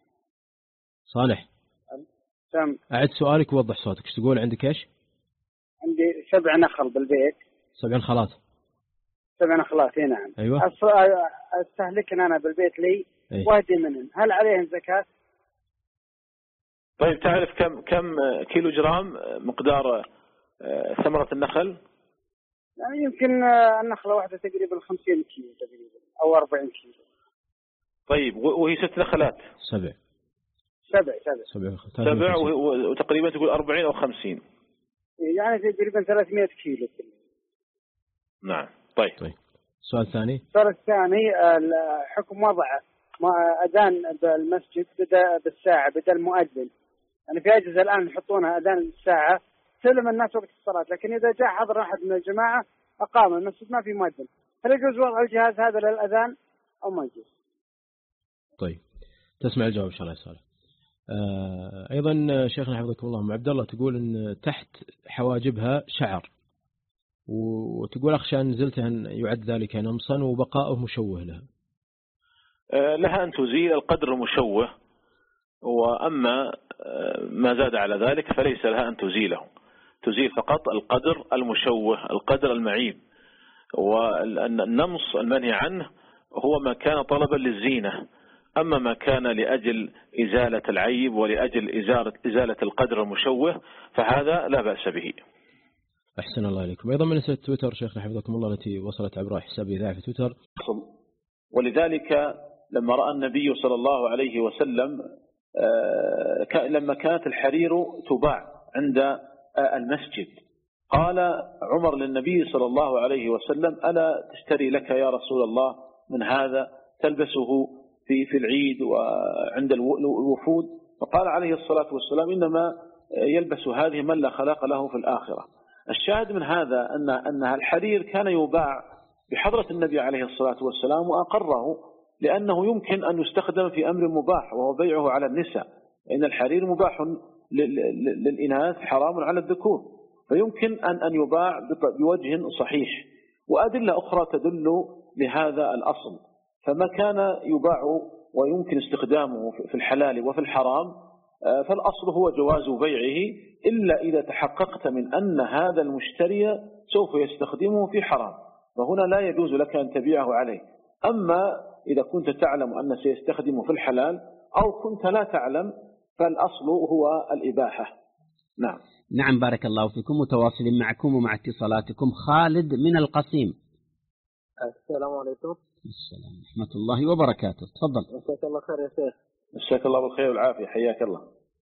صالح سم. أعد سؤالك ووضح صوتك. ايش تقول؟ عندك ايش؟ عندي سبع نخل بالبيت. سبع نخلات. سبع نخلات. نعم. أيوة. استهلكن أنا بالبيت لي أيه. واحدة منهن، هل عليهن زكاة؟ طيب تعرف كم كم كيلو جرام مقدار ثمرة النخل؟ يعني يمكن النخلة واحدة تقريبا خمسين كيلو تقريبا أو أربعين كيلو. طيب وهي ست نخلات؟ سبع. سبع سبع. سبع, سبع وتقريبا تقول أربعين أو خمسين. يعني تقريبا ثلاثمائة كيلو. نعم. طيب. طيب. السؤال الثاني. السؤال الثاني حكم وضع أذان بالمسجد بدأ بالساعة بدأ المؤذن. يعني في أجهزة الآن يحطونها أذان الساعة سلم الناس وقت الصلاة، لكن إذا جاء حضر أحد من الجماعة أقام المسجد ما في مؤذن، هل يجوز وضع الجهاز هذا للأذان أو ما يجوز؟ طيب تسمع الجواب إن شاء الله يا صالح. آه أيضا شيخنا حفظكم الله أم عبد الله تقول إن تحت حواجبها شعر، وتقول أخشى أن نزلتها أن يعد ذلك نمصا وبقاؤه مشوه لها. آه لها أن تزيل القدر المشوه، وأما ما زاد على ذلك فليس لها أن تزيله، تزيل فقط القدر المشوه القدر المعيب. والنمص المنهي عنه هو ما كان طلبا للزينة، أما ما كان لأجل إزالة العيب ولأجل إزالة, إزالة القدر المشوه فهذا لا بأس به. أحسن الله عليكم. أيضا من أسئلة تويتر شيخنا حفظكم الله التي وصلت عبر حساب إذاعة في تويتر. ولذلك لما رأى النبي صلى الله عليه وسلم لما كانت الحرير تباع عند المسجد قال عمر للنبي صلى الله عليه وسلم ألا تشتري لك يا رسول الله من هذا تلبسه في في العيد وعند الوفود؟ فقال عليه الصلاة والسلام إنما يلبس هذه من لا خلاق له في الآخرة. الشاهد من هذا أن أن الحرير كان يباع بحضرة النبي عليه الصلاة والسلام وأقره، لأنه يمكن أن يستخدم في أمر مباح وهو بيعه على النساء، إن الحرير مباح للإناث حرام على الذكور، فيمكن أن أن يباع بوجه صحيح. وأدلة أخرى تدل لهذا الأصل، فما كان يباع ويمكن استخدامه في الحلال وفي الحرام فالأصل هو جواز بيعه، إلا إذا تحققت من أن هذا المشتري سوف يستخدمه في حرام، وهنا لا يجوز لك أن تبيعه عليه. أما إذا كنت تعلم أن سيستخدمه في الحلال أو كنت لا تعلم فالأصل هو الإباحة. نعم. نعم بارك الله فيكم. متواصلين معكم ومع اتصالاتكم. خالد من القصيم. السلام عليكم. السلام ورحمة الله وبركاته. تفضل. مساك الله خير يا شيخ. مساك الله بالخير والعافية، حياك الله.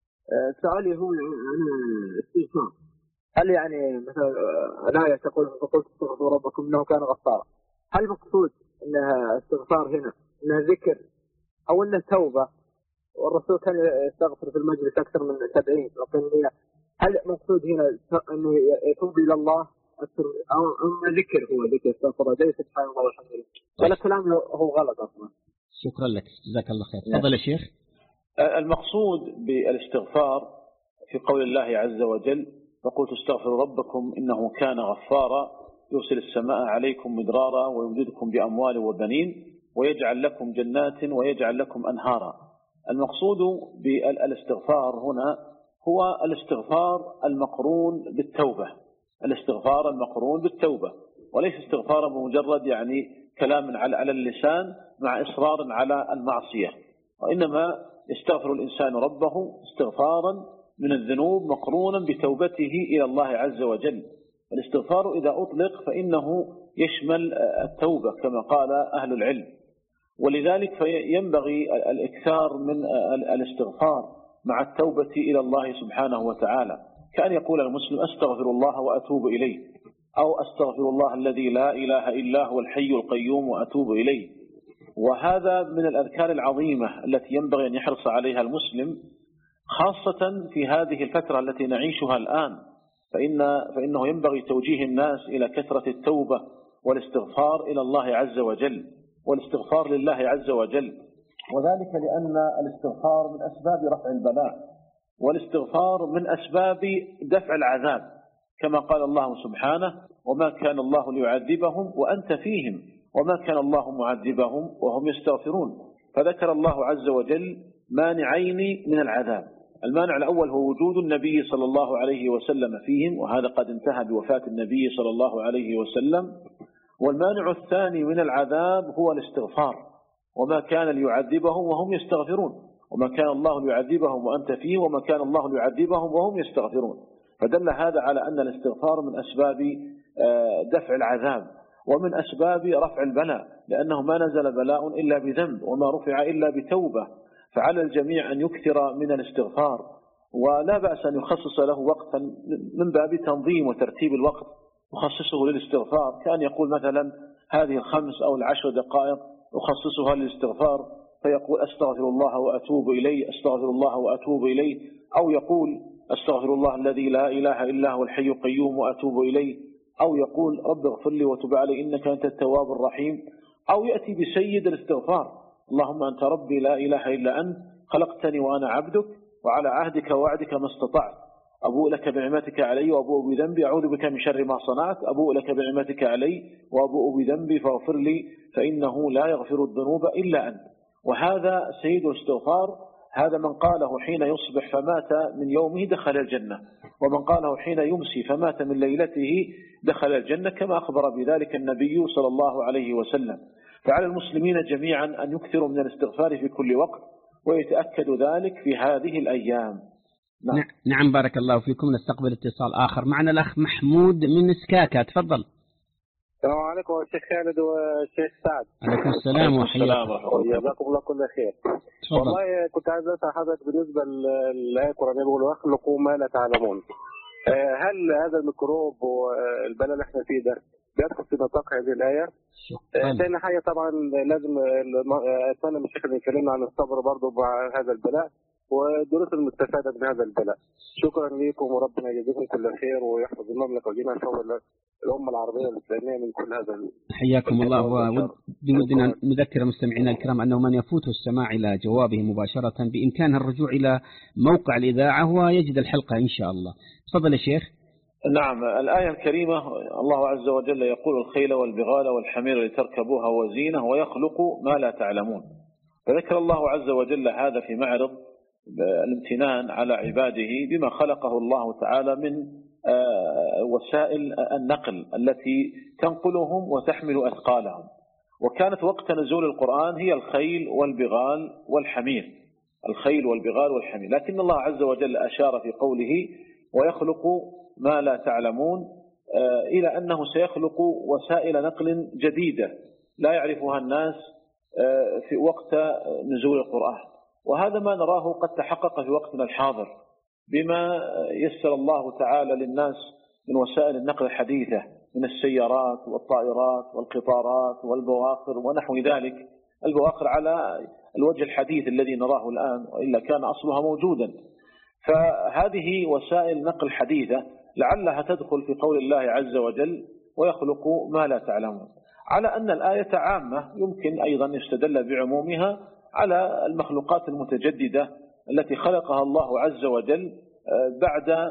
سؤالي هو عن الاستغفار. هل يعني مثلا الآية تقول فقلت استغفروا ربكم إنه كان غفارا، هل المقصود أنها استغفار هنا أنها ذكر أو أنها توبة؟ والرسول كان يستغفر في المجلس أكثر من سبعين، لكن هل المقصود هنا أنه يتوب إلى الله أكثر أو أم ذكر؟ هو ذكر استغفر الله سبحانه الله والحمد لله، ولا كلامه هو غلط أصلا؟ شكرا لك، جزاك الله خير. تفضل يا شيخ. المقصود بالاستغفار في قول الله عز وجل فقلت استغفروا ربكم إنه كان غفارا يرسل السماء عليكم مدرارا ويمددكم بأموال وبنين ويجعل لكم جنات ويجعل لكم أنهارا. المقصود بالاستغفار هنا هو الاستغفار المقرون بالتوبة، الاستغفار المقرون بالتوبة، وليس استغفارا بمجرد يعني كلام على اللسان مع إصرار على المعصية، وإنما يستغفر الإنسان ربه استغفارا من الذنوب مقرونا بتوبته إلى الله عز وجل. الاستغفار إذا أطلق فإنه يشمل التوبة كما قال أهل العلم، ولذلك ينبغي الإكثار من الاستغفار مع التوبة إلى الله سبحانه وتعالى، كأن يقول المسلم أستغفر الله وأتوب إليه، أو أستغفر الله الذي لا إله إلا هو الحي القيوم وأتوب إليه. وهذا من الأذكار العظيمة التي ينبغي أن يحرص عليها المسلم، خاصة في هذه الفترة التي نعيشها الآن، فإن فإنه ينبغي توجيه الناس إلى كثرة التوبة والاستغفار إلى الله عز وجل، والاستغفار لله عز وجل، وذلك لأن الاستغفار من أسباب رفع البلاء، والاستغفار من أسباب دفع العذاب، كما قال الله سبحانه وما كان الله ليعذبهم وأنت فيهم وما كان الله معذبهم وهم يستغفرون. فذكر الله عز وجل مانعين من العذاب، المانع الأول هو وجود النبي صلى الله عليه وسلم فيهم، وهذا قد انتهى بوفاة النبي صلى الله عليه وسلم. والمانع الثاني من العذاب هو الاستغفار، وما كان ليعذبهم وهم يستغفرون، وما كان الله ليعذبهم وأنت فيه وما كان الله ليعذبهم وهم يستغفرون. فدل هذا على أن الاستغفار من أسباب دفع العذاب ومن أسباب رفع البلاء، لأنه ما نزل بلاء إلا بذنب وما رفع إلا بتوبة. فعلى الجميع أن يكثر من الاستغفار، ولا بأس أن يخصص له وقتا من باب تنظيم وترتيب الوقت يخصصه للاستغفار، كان يقول مثلا هذه الخمس أو العشر دقائق أخصصها للاستغفار، فيقول أستغفر الله وأتوب إليه أستغفر الله وأتوب إليه، أو يقول أستغفر الله الذي لا إله إلا هو الحي القيوم وأتوب إليه، أو يقول رب اغفر لي وتب علي إنك أنت التواب الرحيم، أو يأتي بسيد الاستغفار اللهم أنت ربي لا إله إلا أنت خلقتني وأنا عبدك وعلى عهدك ووعدك ما استطعت أبوء لك بنعمتك علي وأبوء بذنبي أعوذ بك من شر ما صنعت أبوء لك بنعمتك علي وأبوء بذنبي فاغفر لي فإنه لا يغفر الذنوب إلا أنت. وهذا سيد الاستغفار، هذا من قاله حين يصبح فمات من يومه دخل الجنة، ومن قاله حين يمسي فمات من ليلته دخل الجنة، كما أخبر بذلك النبي صلى الله عليه وسلم. فعلى المسلمين جميعا أن يكثروا من الاستغفار في كل وقت، ويتأكد ذلك في هذه الأيام. نعم. نعم بارك الله فيكم. نستقبل اتصال آخر، معنا الأخ محمود من سكاكا، تفضل. السلام عليكم الشيخ خالد والشيخ سعد. عليكم السلام وحياكم. جزاكم الله كل خير. والله كنت عايز أسأل حضرتك بالنسبة للآية القرآنية بيقول اخلقوا ما لا تعلمون، هل هذا الميكروب والبلاء اللي احنا فيه ده بيدخل في نطاق هذه الآية؟ ثاني حاجة طبعا لازم أتمنى من الشيخ اللي يكلمنا عن الصبر برضه مع هذا البلاء والدروس المستفادة من هذا البلاء. شكرا لكم وربنا يجزيكم كل خير ويحفظ المملكة وجميع شعوب الأمة العربية والإسلامية من كل هذا. حياكم الله. وبودنا نذكر مستمعينا الكرام أنه من يفوته السماع إلى جوابه مباشرة بإمكانه الرجوع إلى موقع الإذاعة ويجد الحلقة إن شاء الله. تفضل يا شيخ. نعم، الآية الكريمة الله عز وجل يقول الخيل والبغال والحمير لتركبوها وزينة ويخلق ما لا تعلمون. فذكر الله عز وجل هذا في معرض الامتنان على عباده بما خلقه الله تعالى من وسائل النقل التي تنقلهم وتحمل أثقالهم. وكانت وقت نزول القرآن هي الخيل والبغال والحمير، الخيل والبغال والحمير، لكن الله عز وجل أشار في قوله ويخلق ما لا تعلمون إلى أنه سيخلق وسائل نقل جديدة لا يعرفها الناس في وقت نزول القرآن، وهذا ما نراه قد تحقق في وقتنا الحاضر بما يسر الله تعالى للناس من وسائل النقل الحديثة من السيارات والطائرات والقطارات والبواخر ونحو ذلك. البواخر على الوجه الحديث الذي نراه الآن، وإلا كان أصلها موجودا. فهذه وسائل نقل حديثة لعلها تدخل في قول الله عز وجل ويخلق ما لا تعلمون، على أن الآية عامة يمكن أيضا يستدل بعمومها على المخلوقات المتجددة التي خلقها الله عز وجل بعد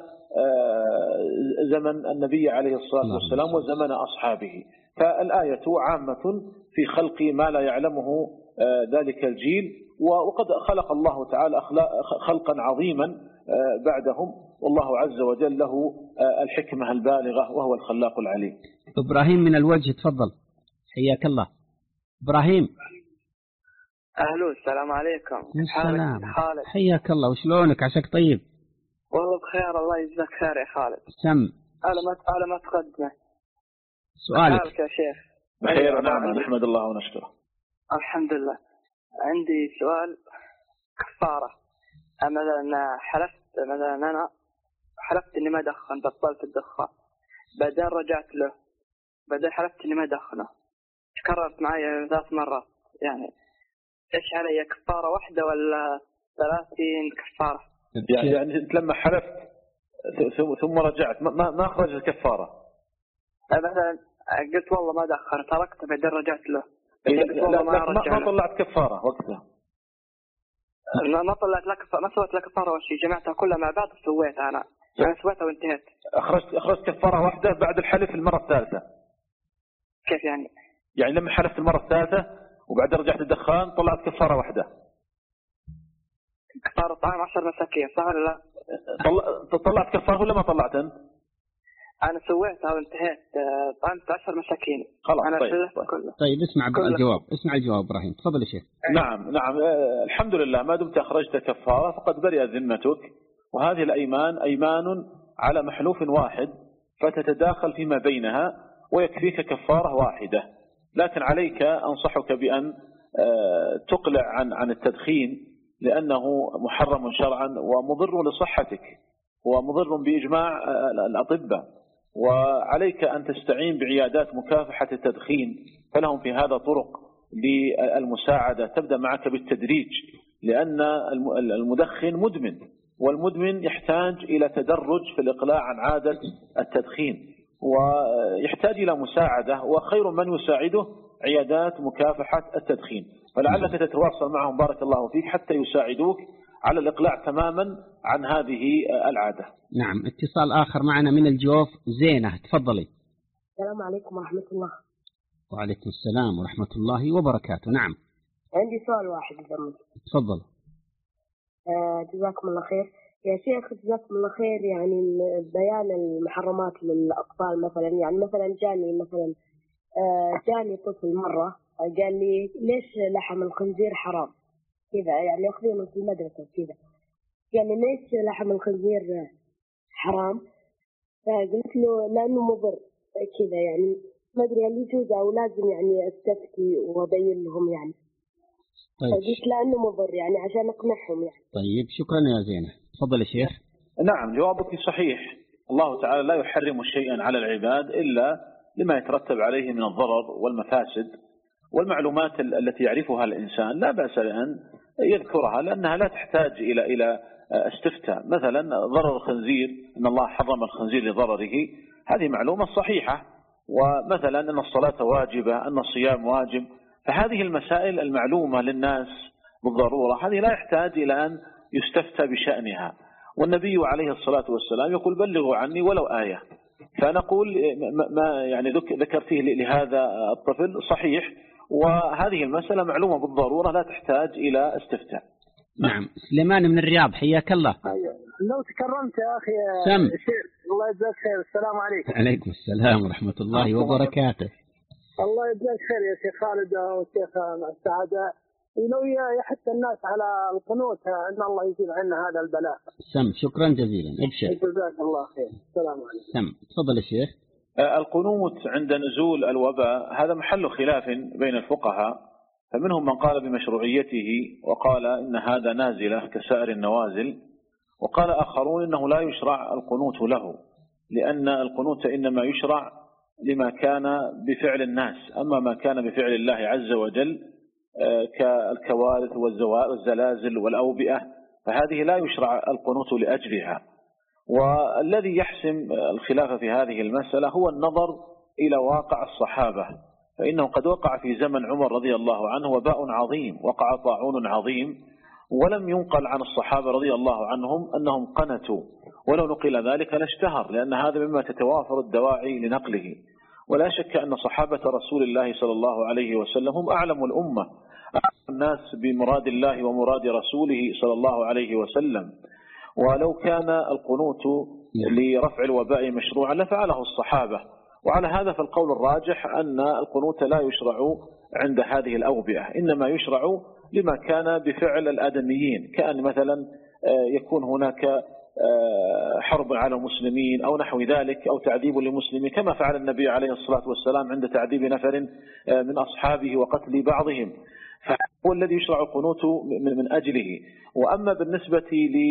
زمن النبي عليه الصلاة والسلام وزمن أصحابه. فالآية عامة في خلق ما لا يعلمه ذلك الجيل، وقد خلق الله تعالى خلقا عظيما بعدهم، والله عز وجل له الحكمة البالغة وهو الخلاق العليم. إبراهيم من الوجه، تفضل. حياك الله إبراهيم. أهلا، السلام عليكم. السلام. حياك الله، وشلونك؟ عساك طيب؟ والله بخير، الله يجزاك خير يا خالد. سم. على ما على ما تقدمه. سؤالك يا شيخ. بخير ونعم، نحمد الله ونشكره. الحمد لله. عندي سؤال كفارة. مثلا حلفت مثلا أنا حلفت إني ما أدخن، بطلت الدخان، بعدين رجعت له، بعدين حلفت إني ما أدخنه، تكررت معي ثلاث مرات، يعني إيش علي، كفارة واحدة ولا ثلاثين كفارة؟ يعني, يعني أنت لما حلفت ثم رجعت ما ما أخرج الكفارة؟ مثلا قلت والله ما أدخن، تركت، بعدين رجعت له، لا لا ما, ما طلعت كفارة وقتها؟ ما طلعت لك كفارة، ما سويت لك كفارة ولا شيء، جمعتها كلها مع بعض وسويتها أنا، يعني سويتها وانتهيت. أخرجت أخرجت كفارة واحدة بعد الحلف المرة الثالثة. كيف يعني؟ يعني لما حلفت المرة الثالثة وبعد رجعت الدخان طلعت كفارة واحدة. كفارة طعام عشر مساكين، صح ولا لا؟ طل... طلعت كفارة ولا ما طلعت أنت؟ أنا سويتها وانتهيت، طعمت عشر مساكين. خلاص. أنا طيب. كله. طيب اسمع الجواب، اسمع الجواب إبراهيم، تفضل يا شيخ. نعم نعم، الحمد لله، ما دمت أخرجت كفارة فقد برئت ذمتك، وهذه الأيمان أيمان على محلوف واحد فتتداخل فيما بينها ويكفيك كفارة واحدة. لكن عليك أنصحك بأن تقلع عن عن التدخين، لأنه محرم شرعا ومضر لصحتك ومضر بإجماع الأطباء، وعليك أن تستعين بعيادات مكافحة التدخين، فلهم في هذا طرق للمساعدة تبدأ معك بالتدريج، لأن المدخن مدمن، والمدمن يحتاج إلى تدرج في الإقلاع عن عادة التدخين، ويحتاج إلى مساعدة، وخير من يساعده عيادات مكافحة التدخين، فلعلك تتواصل معهم بارك الله فيك حتى يساعدوك على الإقلاع تماما عن هذه العادة. نعم. اتصال آخر معنا من الجوف، زينة، تفضلي. السلام عليكم ورحمة الله. وعليكم السلام ورحمة الله وبركاته. نعم. عندي سؤال واحد إذا تفضل. آه جزاكم الله خير يا شيخ، جزاكم الله خير. يعني بيان المحرمات للأطفال مثلا، يعني مثلا جاني مثلا آه جاني طفل مرة قال لي ليش لحم الخنزير حرام كذا، يعني ياخذونه في المدرسة كذا، يعني ليش لحم الخنزير حرام؟ فقلت له لأنه مضر كذا، يعني ما أدري هل يجوز أو لازم يعني أستفتي وأبين لهم يعني. طيب. فقلت لأنه مضر يعني عشان أقنعهم يعني. طيب شكرا يا زينة، تفضل يا شيخ. نعم جوابك صحيح، الله تعالى لا يحرم شيئا على العباد إلا لما يترتب عليه من الضرر والمفاسد، والمعلومات التي يعرفها الإنسان لا بأس بأن يذكرها، لأنها لا تحتاج إلى إلى استفتاء. مثلا ضرر الخنزير، أن الله حرم الخنزير لضرره، هذه معلومة صحيحة. ومثلا أن الصلاة واجبة، أن الصيام واجب، فهذه المسائل المعلومة للناس بالضرورة هذه لا يحتاج إلى أن يستفتى بشأنها. والنبي عليه الصلاة والسلام يقول بلغوا عني ولو آية. فنقول ما يعني ذكرته لهذا الطفل صحيح، وهذه المسألة معلومة بالضرورة لا تحتاج إلى استفتاء. نعم. سليمان من الرياض، حياك الله. لو تكرمت يا أخي سم. شيخ، الله يجزاك خير. السلام عليكم. عليكم السلام ورحمة الله وبركاته. الله يجزاك خير يا شيخ خالد والشيخ السعادة، لو يحث الناس على القنوت أن الله يزيل عنا هذا البلاء. سم. شكرا جزيلا، ابشر. جزاك الله خير. السلام عليكم. سم. تفضل يا شيخ. القنوت عند نزول الوباء هذا محل خلاف بين الفقهاء، فمنهم من قال بمشروعيته وقال إن هذا نازلة كسائر النوازل، وقال آخرون إنه لا يشرع القنوت له، لأن القنوت إنما يشرع لما كان بفعل الناس، أما ما كان بفعل الله عز وجل كالكوارث والزلازل والأوبئة فهذه لا يشرع القنوت لأجلها. والذي يحسم الخلاف في هذه المسألة هو النظر إلى واقع الصحابة، فإنه قد وقع في زمن عمر رضي الله عنه وباء عظيم، وقع طاعون عظيم، ولم ينقل عن الصحابة رضي الله عنهم أنهم قنتوا، ولو نقل ذلك لاشتهر، لأن هذا مما تتوافر الدواعي لنقله. ولا شك أن صحابة رسول الله صلى الله عليه وسلم هم أعلم الأمة، أعلم الناس بمراد الله ومراد رسوله صلى الله عليه وسلم. ولو كان القنوت لرفع الوباء مشروعا لفعله الصحابة. وعلى هذا فالقول الراجح أن القنوت لا يشرع عند هذه الأوبئة، إنما يشرع لما كان بفعل الآدميين، كأن مثلا يكون هناك حرب على المسلمين أو نحو ذلك، أو تعذيب للمسلمين كما فعل النبي عليه الصلاة والسلام عند تعذيب نفر من أصحابه وقتل بعضهم، فهو الذي يشرع القنوت من أجله. وأما بالنسبة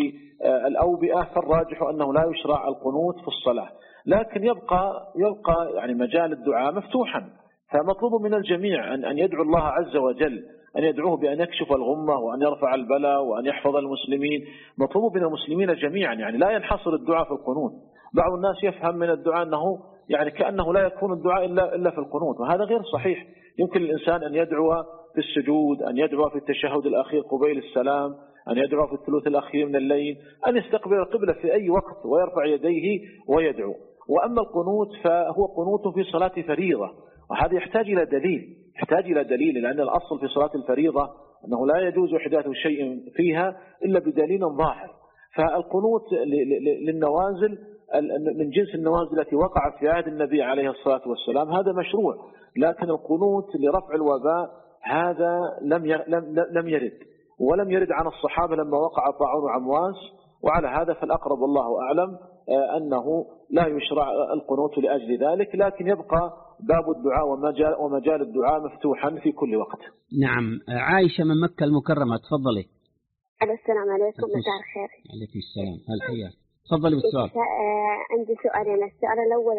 للأوبئة فالراجح أنه لا يشرع القنوت في الصلاة، لكن يبقى يبقى يعني مجال الدعاء مفتوحا، فمطلوب من الجميع أن يدعو الله عز وجل، أن يدعوه بأن يكشف الغمة وأن يرفع البلاء وأن يحفظ المسلمين. مطلوب من المسلمين جميعا، يعني لا ينحصر الدعاء في القنوت. بعض الناس يفهم من الدعاء أنه يعني كأنه لا يكون الدعاء إلا إلا في القنوت، وهذا غير صحيح. يمكن الإنسان أن يدعو في السجود، أن يدعو في التشهد الأخير قبيل السلام، أن يدعو في الثلث الأخير من الليل، أن يستقبل القبلة في أي وقت ويرفع يديه ويدعو. وأما القنوت فهو قنوت في صلاة فريضة، وهذا يحتاج إلى دليل، يحتاج إلى دليل، لأن الأصل في صلاة الفريضة أنه لا يجوز إحداث شيء فيها إلا بدليل ظاهر. فالقنوت للنوازل من جنس النوازل التي وقعت في عهد النبي عليه الصلاة والسلام هذا مشروع، لكن القنوت لرفع الوباء هذا لم لم يرد، ولم يرد عن الصحابة لما وقع طاعون عمواس. وعلى هذا فالأقرب والله أعلم أنه لا يشرع القنوت لأجل ذلك، لكن يبقى باب الدعاء ومجال, ومجال الدعاء مفتوحا في كل وقت. نعم. عائشة من مكة المكرمة، تفضلي. السلام عليكم، مساء الخير. عليكم السلام، هل حياك، تفضلي بالسؤال. عندي سؤالين. السؤال الأول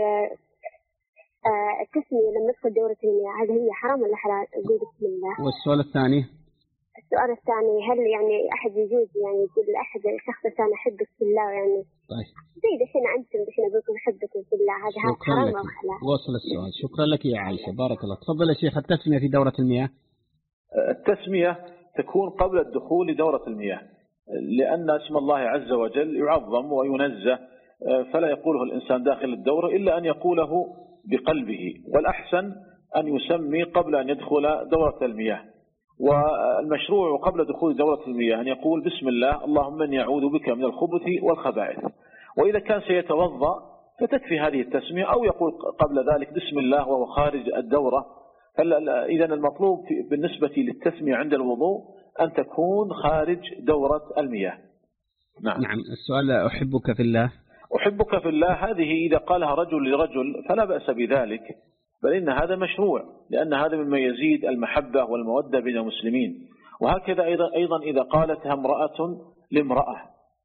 التسمية لما ندخل دورة المياه هل هي حرام ولا حلال؟ أقول بسم الله. والسؤال الثاني؟ السؤال الثاني هل يعني أحد يجوز يعني يقول لأحد شخص أنا أحبك في الله، يعني طيب زي دحين أنتم دحين أقولكم أحبكم في الله، هذا حرام أو حلال؟ وصل السؤال، شكرا لك يا عائشة، بارك الله. تفضل يا شيخ. التسمية في دورة المياه؟ التسمية تكون قبل الدخول لدورة المياه، لأن اسم الله عز وجل يعظم وينزه، فلا يقوله الإنسان داخل الدورة إلا أن يقوله بقلبه، والأحسن أن يسمي قبل أن يدخل دورة المياه. والمشروع قبل دخول دورة المياه أن يقول بسم الله اللهم إني أعوذ بك من الخبث والخبائث. وإذا كان سيتوضأ فتكفي هذه التسمية، أو يقول قبل ذلك بسم الله وهو خارج الدورة. إذن المطلوب بالنسبة للتسمية عند الوضوء أن تكون خارج دورة المياه. نعم. نعم. السؤال أحبك في الله. أحبك في الله هذه إذا قالها رجل لرجل فلا بأس بذلك، بل إن هذا مشروع، لأن هذا مما يزيد المحبة والمودة بين المسلمين. وهكذا أيضا, أيضا إذا قالتها امرأة لامرأة.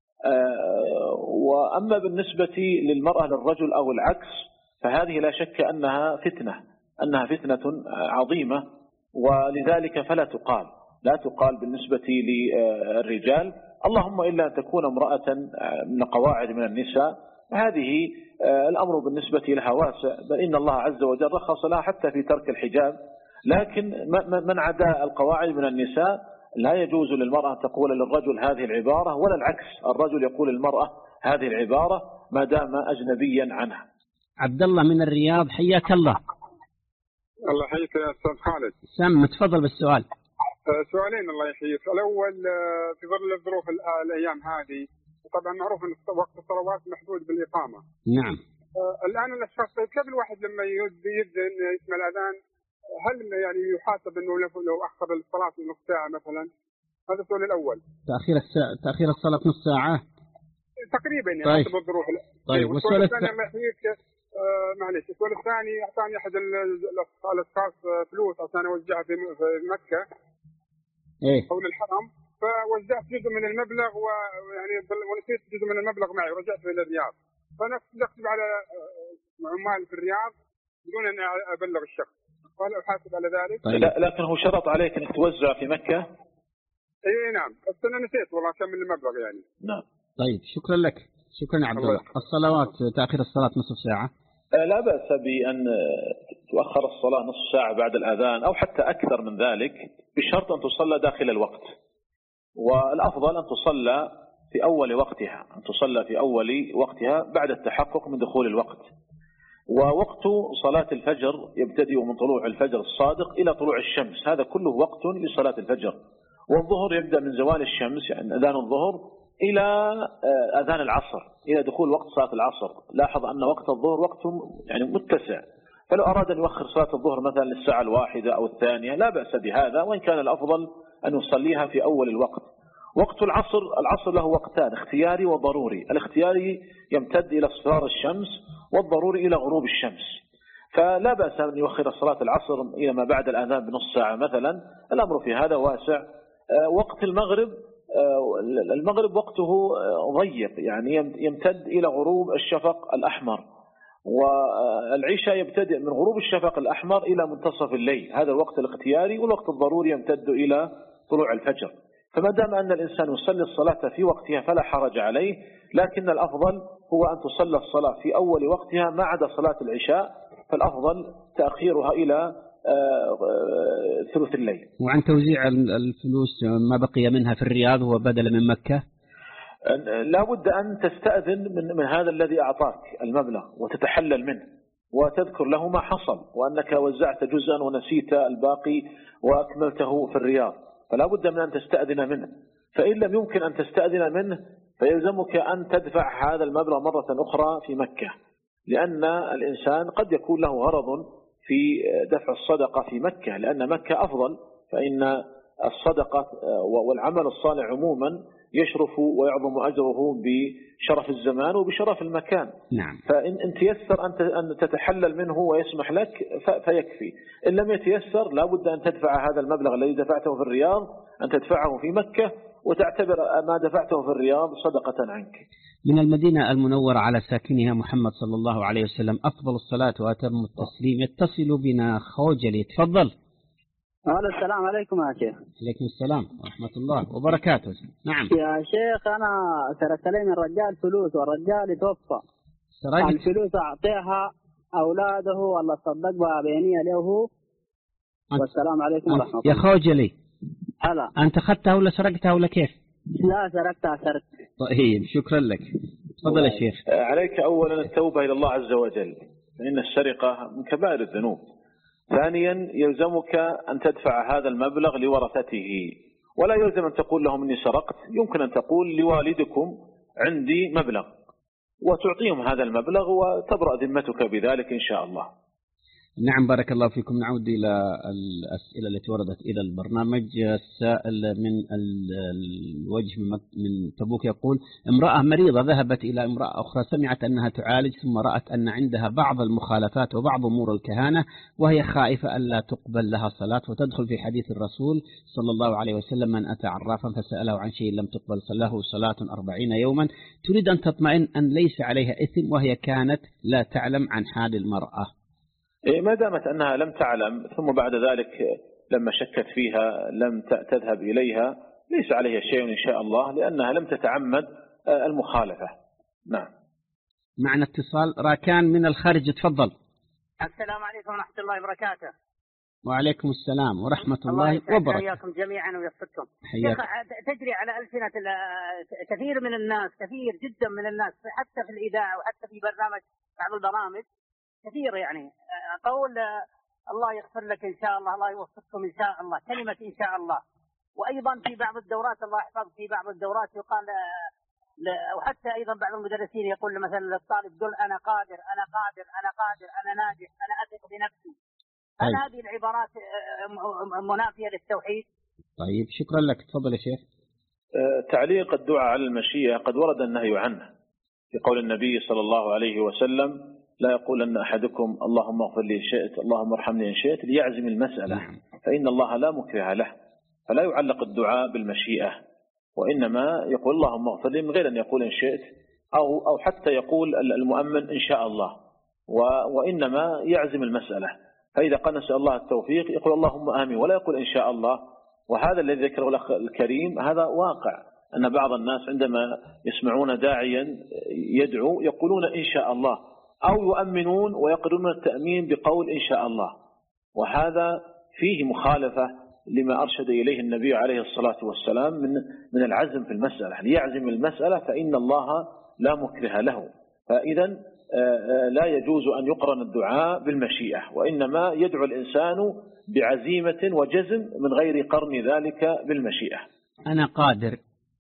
وأما بالنسبة للمرأة للرجل أو العكس فهذه لا شك أنها فتنة، أنها فتنة عظيمة، ولذلك فلا تقال لا تقال بالنسبة للرجال، اللهم إلا أن تكون امرأة من قواعد من النساء، هذه الأمر بالنسبة لها واسع، بل إن الله عز وجل رخص لها حتى في ترك الحجاب. لكن من عدا القواعد من النساء لا يجوز للمرأة أن تقول للرجل هذه العبارة، ولا العكس، الرجل يقول للمرأة هذه العبارة ما دام أجنبيا عنها. عبد الله من الرياض، حياك الله. الله يحييك يا أستاذ خالد. سم، تفضل بالسؤال. سؤالين الله يحييك. الأول في ظل الظروف الأيام هذه طبعا معروف أن وقت الصلوات محدود بالإقامة. نعم. الآن الأشخاص كيف الواحد لما يذن يسمع الأذان هل يعني يحاسب أنه لو أخر الصلاة نص ساعة مثلا؟ هذا السؤال الأول. تأخير الساعة تأخير الصلاة نص ساعة. تقريبا يعني طيب. حسب الظروف. طيب. والسؤال الثاني الله يحييك آه معلش. السؤال الثاني اعطاني احد الاشخاص فلوس عشان اوزعها في مكه ايه حول الحرم، فوزعت جزء من المبلغ ويعني ونسيت جزء من المبلغ معي ورجعت الى الرياض، فانا اكتب على عمال في الرياض بدون ان ابلغ الشخص، وهل احاسب على ذلك؟ طيب. لا لكن هو شرط عليك انك توزع في مكه. اي نعم، بس انا نسيت والله كم المبلغ يعني. نعم. طيب شكرا لك، شكرا يا عبد الله. الصلوات تاخير الصلاه نصف ساعه. لا بأس بأن تؤخر الصلاة نصف ساعة بعد الأذان أو حتى أكثر من ذلك، بشرط أن تصلى داخل الوقت، والأفضل أن تصلى في أول وقتها، أن تصلى في أول وقتها بعد التحقق من دخول الوقت. ووقت صلاة الفجر يبتدئ من طلوع الفجر الصادق إلى طلوع الشمس، هذا كله وقت لصلاة الفجر. والظهر يبدأ من زوال الشمس يعني أذان الظهر إلى أذان العصر، إلى دخول وقت صلاة العصر. لاحظ أن وقت الظهر وقت يعني متسع، فلو أراد أن يؤخر صلاة الظهر مثلا للساعة الواحدة أو الثانية لا بأس بهذا، وإن كان الأفضل أن يصليها في أول الوقت. وقت العصر، العصر له وقتان، اختياري وضروري. الاختياري يمتد إلى اصفرار الشمس، والضروري إلى غروب الشمس. فلا بأس أن يؤخر صلاة العصر إلى ما بعد الأذان بنص ساعة مثلا، الأمر في هذا واسع. وقت المغرب، المغرب وقته ضيق يعني يمتد إلى غروب الشفق الأحمر، والعشاء يبتدئ من غروب الشفق الأحمر إلى منتصف الليل، هذا الوقت الاختياري. والوقت الضروري يمتد إلى طلوع الفجر. فما دام أن الإنسان يصلي الصلاة في وقتها فلا حرج عليه، لكن الأفضل هو أن تصلى الصلاة في أول وقتها ما عدا صلاة العشاء، فالأفضل تأخيرها إلى ثلث الليل. وعن توزيع الفلوس ما بقي منها في الرياض وبدل من مكة، لا بد أن تستأذن من, من هذا الذي أعطاك المبلغ وتتحلل منه وتذكر له ما حصل، وأنك وزعت جزءا ونسيت الباقي وأكملته في الرياض، فلا بد من أن تستأذن منه. فإن لم يمكن أن تستأذن منه فيلزمك أن تدفع هذا المبلغ مرة أخرى في مكة، لأن الإنسان قد يكون له غرض في دفع الصدقة في مكة، لأن مكة أفضل، فإن الصدقة والعمل الصالح عموما يشرف ويعظم أجره بشرف الزمان وبشرف المكان. نعم. فإن تيسر أن تتحلل منه ويسمح لك فيكفي، إن لم يتيسر لا بد أن تدفع هذا المبلغ الذي دفعته في الرياض أن تدفعه في مكة، وتعتبر ما دفعته في الرياض صدقة عنك. من المدينة المنورة على ساكنها محمد صلى الله عليه وسلم أفضل الصلاة وأتم التسليم. يتصل بنا خوجلي، تفضل. هلا، السلام عليكم يا شيخ. عليكم السلام ورحمة الله وبركاته. نعم يا شيخ، أنا سرقت لي من الرجال فلوس والرجال يتوفى، الفلوس أعطيها أولاده ولا صدق بها بينية له. والسلام عليكم ورحمة الله. يا خوجلي، هلا، أنت أخذتها ولا سرقتها ولا كيف؟ لا سرقتها سرقت. طيب شكرا لك، تفضل يا شيخ. عليك أولا التوبة إلى الله عز وجل، فإن السرقة من كبائر الذنوب. ثانيا يلزمك أن تدفع هذا المبلغ لورثته، ولا يلزم أن تقول لهم إني سرقت، يمكن أن تقول لوالدكم عندي مبلغ وتعطيهم هذا المبلغ وتبرأ ذمتك بذلك إن شاء الله. نعم بارك الله فيكم. نعود إلى الأسئلة التي وردت إلى البرنامج. السائل من الوجه من تبوك يقول: امرأة مريضة ذهبت إلى امرأة أخرى، سمعت أنها تعالج، ثم رأت أن عندها بعض المخالفات وبعض أمور الكهانة، وهي خائفة ألا تقبل لها صلاة، وتدخل في حديث الرسول صلى الله عليه وسلم: من أتى عرافا فسأله عن شيء لم تقبل له صلاة أربعين يوما. تريد أن تطمئن أن ليس عليها إثم، وهي كانت لا تعلم عن حال المرأة. ما دامت أنها لم تعلم ثم بعد ذلك لما شكت فيها لم تذهب إليها ليس عليها شيء إن شاء الله، لأنها لم تتعمد المخالفة. نعم. معنا اتصال. راكان من الخارج، تفضل. السلام عليكم ورحمة الله وبركاته. وعليكم السلام ورحمة الله وبركاته. حياكم جميعا ويوفقكم. تجري على ألسنة كثير من الناس، كثير جدا من الناس، حتى في الإذاعة وحتى في برنامج بعض البرامج كثير، يعني قول الله يغفر لك إن شاء الله، الله يوفقكم إن شاء الله، كلمة إن شاء الله. وأيضا في بعض الدورات الله يحفظ، في بعض الدورات يقال، وحتى أيضا بعض المدرسين يقول مثلا للطالب: قل أنا قادر أنا قادر أنا قادر أنا ناجح أنا أثق بنفسي. هل هذه العبارات منافية للتوحيد؟ طيب شكرا لك، تفضل يا شيخ. تعليق الدعاء على المشيئة قد ورد النهي عنه في قول النبي صلى الله عليه وسلم: لا يقول أن أحدكم اللهم اغفر لي إن شئت اللهم ارحمني إن شئت ليعزم المسألة، فإن الله لا مكره له، فلا يعلق الدعاء بالمشيئة، وإنما يقول اللهم اغفر لي من غير أن يقول إن شئت، أو أو حتى يقول المؤمن إن شاء الله، وإنما يعزم المسألة. فإذا قال نسأل الله التوفيق يقول اللهم آمين ولا يقول إن شاء الله. وهذا الذي ذكره الأخ الكريم هذا واقع، أن بعض الناس عندما يسمعون داعيا يدعو يقولون إن شاء الله، أو يؤمنون ويقرون التأمين بقول إن شاء الله، وهذا فيه مخالفة لما أرشد إليه النبي عليه الصلاة والسلام من من العزم في المسألة، ليعزم المسألة فإن الله لا مكره له. فإذا لا يجوز أن يقرن الدعاء بالمشيئة، وإنما يدعو الإنسان بعزيمة وجزم من غير قرن ذلك بالمشيئة. أنا قادر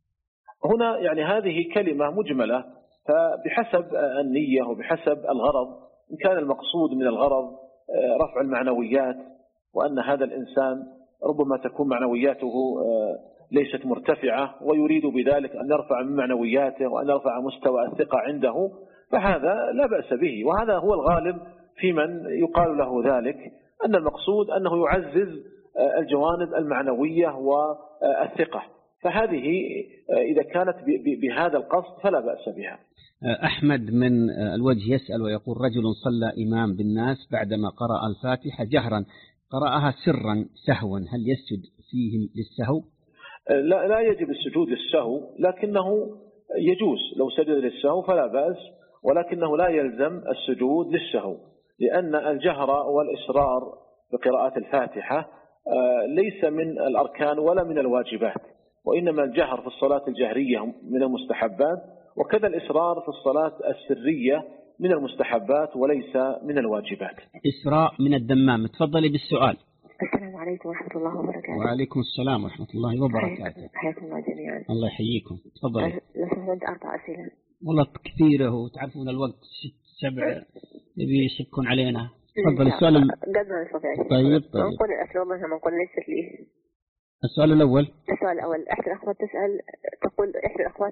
هنا يعني هذه كلمة مجملة، فبحسب النية وبحسب الغرض، إن كان المقصود من الغرض رفع المعنويات، وأن هذا الإنسان ربما تكون معنوياته ليست مرتفعة ويريد بذلك أن يرفع من معنوياته وأن يرفع مستوى الثقة عنده، فهذا لا بأس به، وهذا هو الغالب في من يقال له ذلك، أن المقصود أنه يعزز الجوانب المعنوية والثقة، فهذه إذا كانت بهذا القصد فلا بأس بها. أحمد من الوجه يسأل ويقول رجل صلى إمام بالناس بعدما قرأ الفاتحة جهرا قرأها سرا سهوا، هل يسجد فيه للسهو؟ لا, لا يجب السجود للسهو، لكنه يجوز لو سجد للسهو فلا بأس، ولكنه لا يلزم السجود للسهو، لأن الجهر والإصرار بقراءة الفاتحة ليس من الأركان ولا من الواجبات، وإنما الجهر في الصلاة الجهرية من المستحبات، وكذا الإصرار في الصلاة السرية من المستحبات وليس من الواجبات. إسراء من الدمام، تفضلي بالسؤال. السلام عليكم ورحمة الله وبركاته. وعليكم السلام ورحمة الله وبركاته. حياكم الله جميعا. الله يحييكم، تفضلي. لو سمحت أربع أسئلة. والله كثيرة وتعرفون الوقت ست سبع يبي يشكون علينا. تفضلي السؤال. قد ما نستطيع. طيب طيب. نقول الأسئلة منها ما نقول ليست لي. السؤال الأول. السؤال الأول، إحدى الأخوات تسأل تقول إحدى الأخوات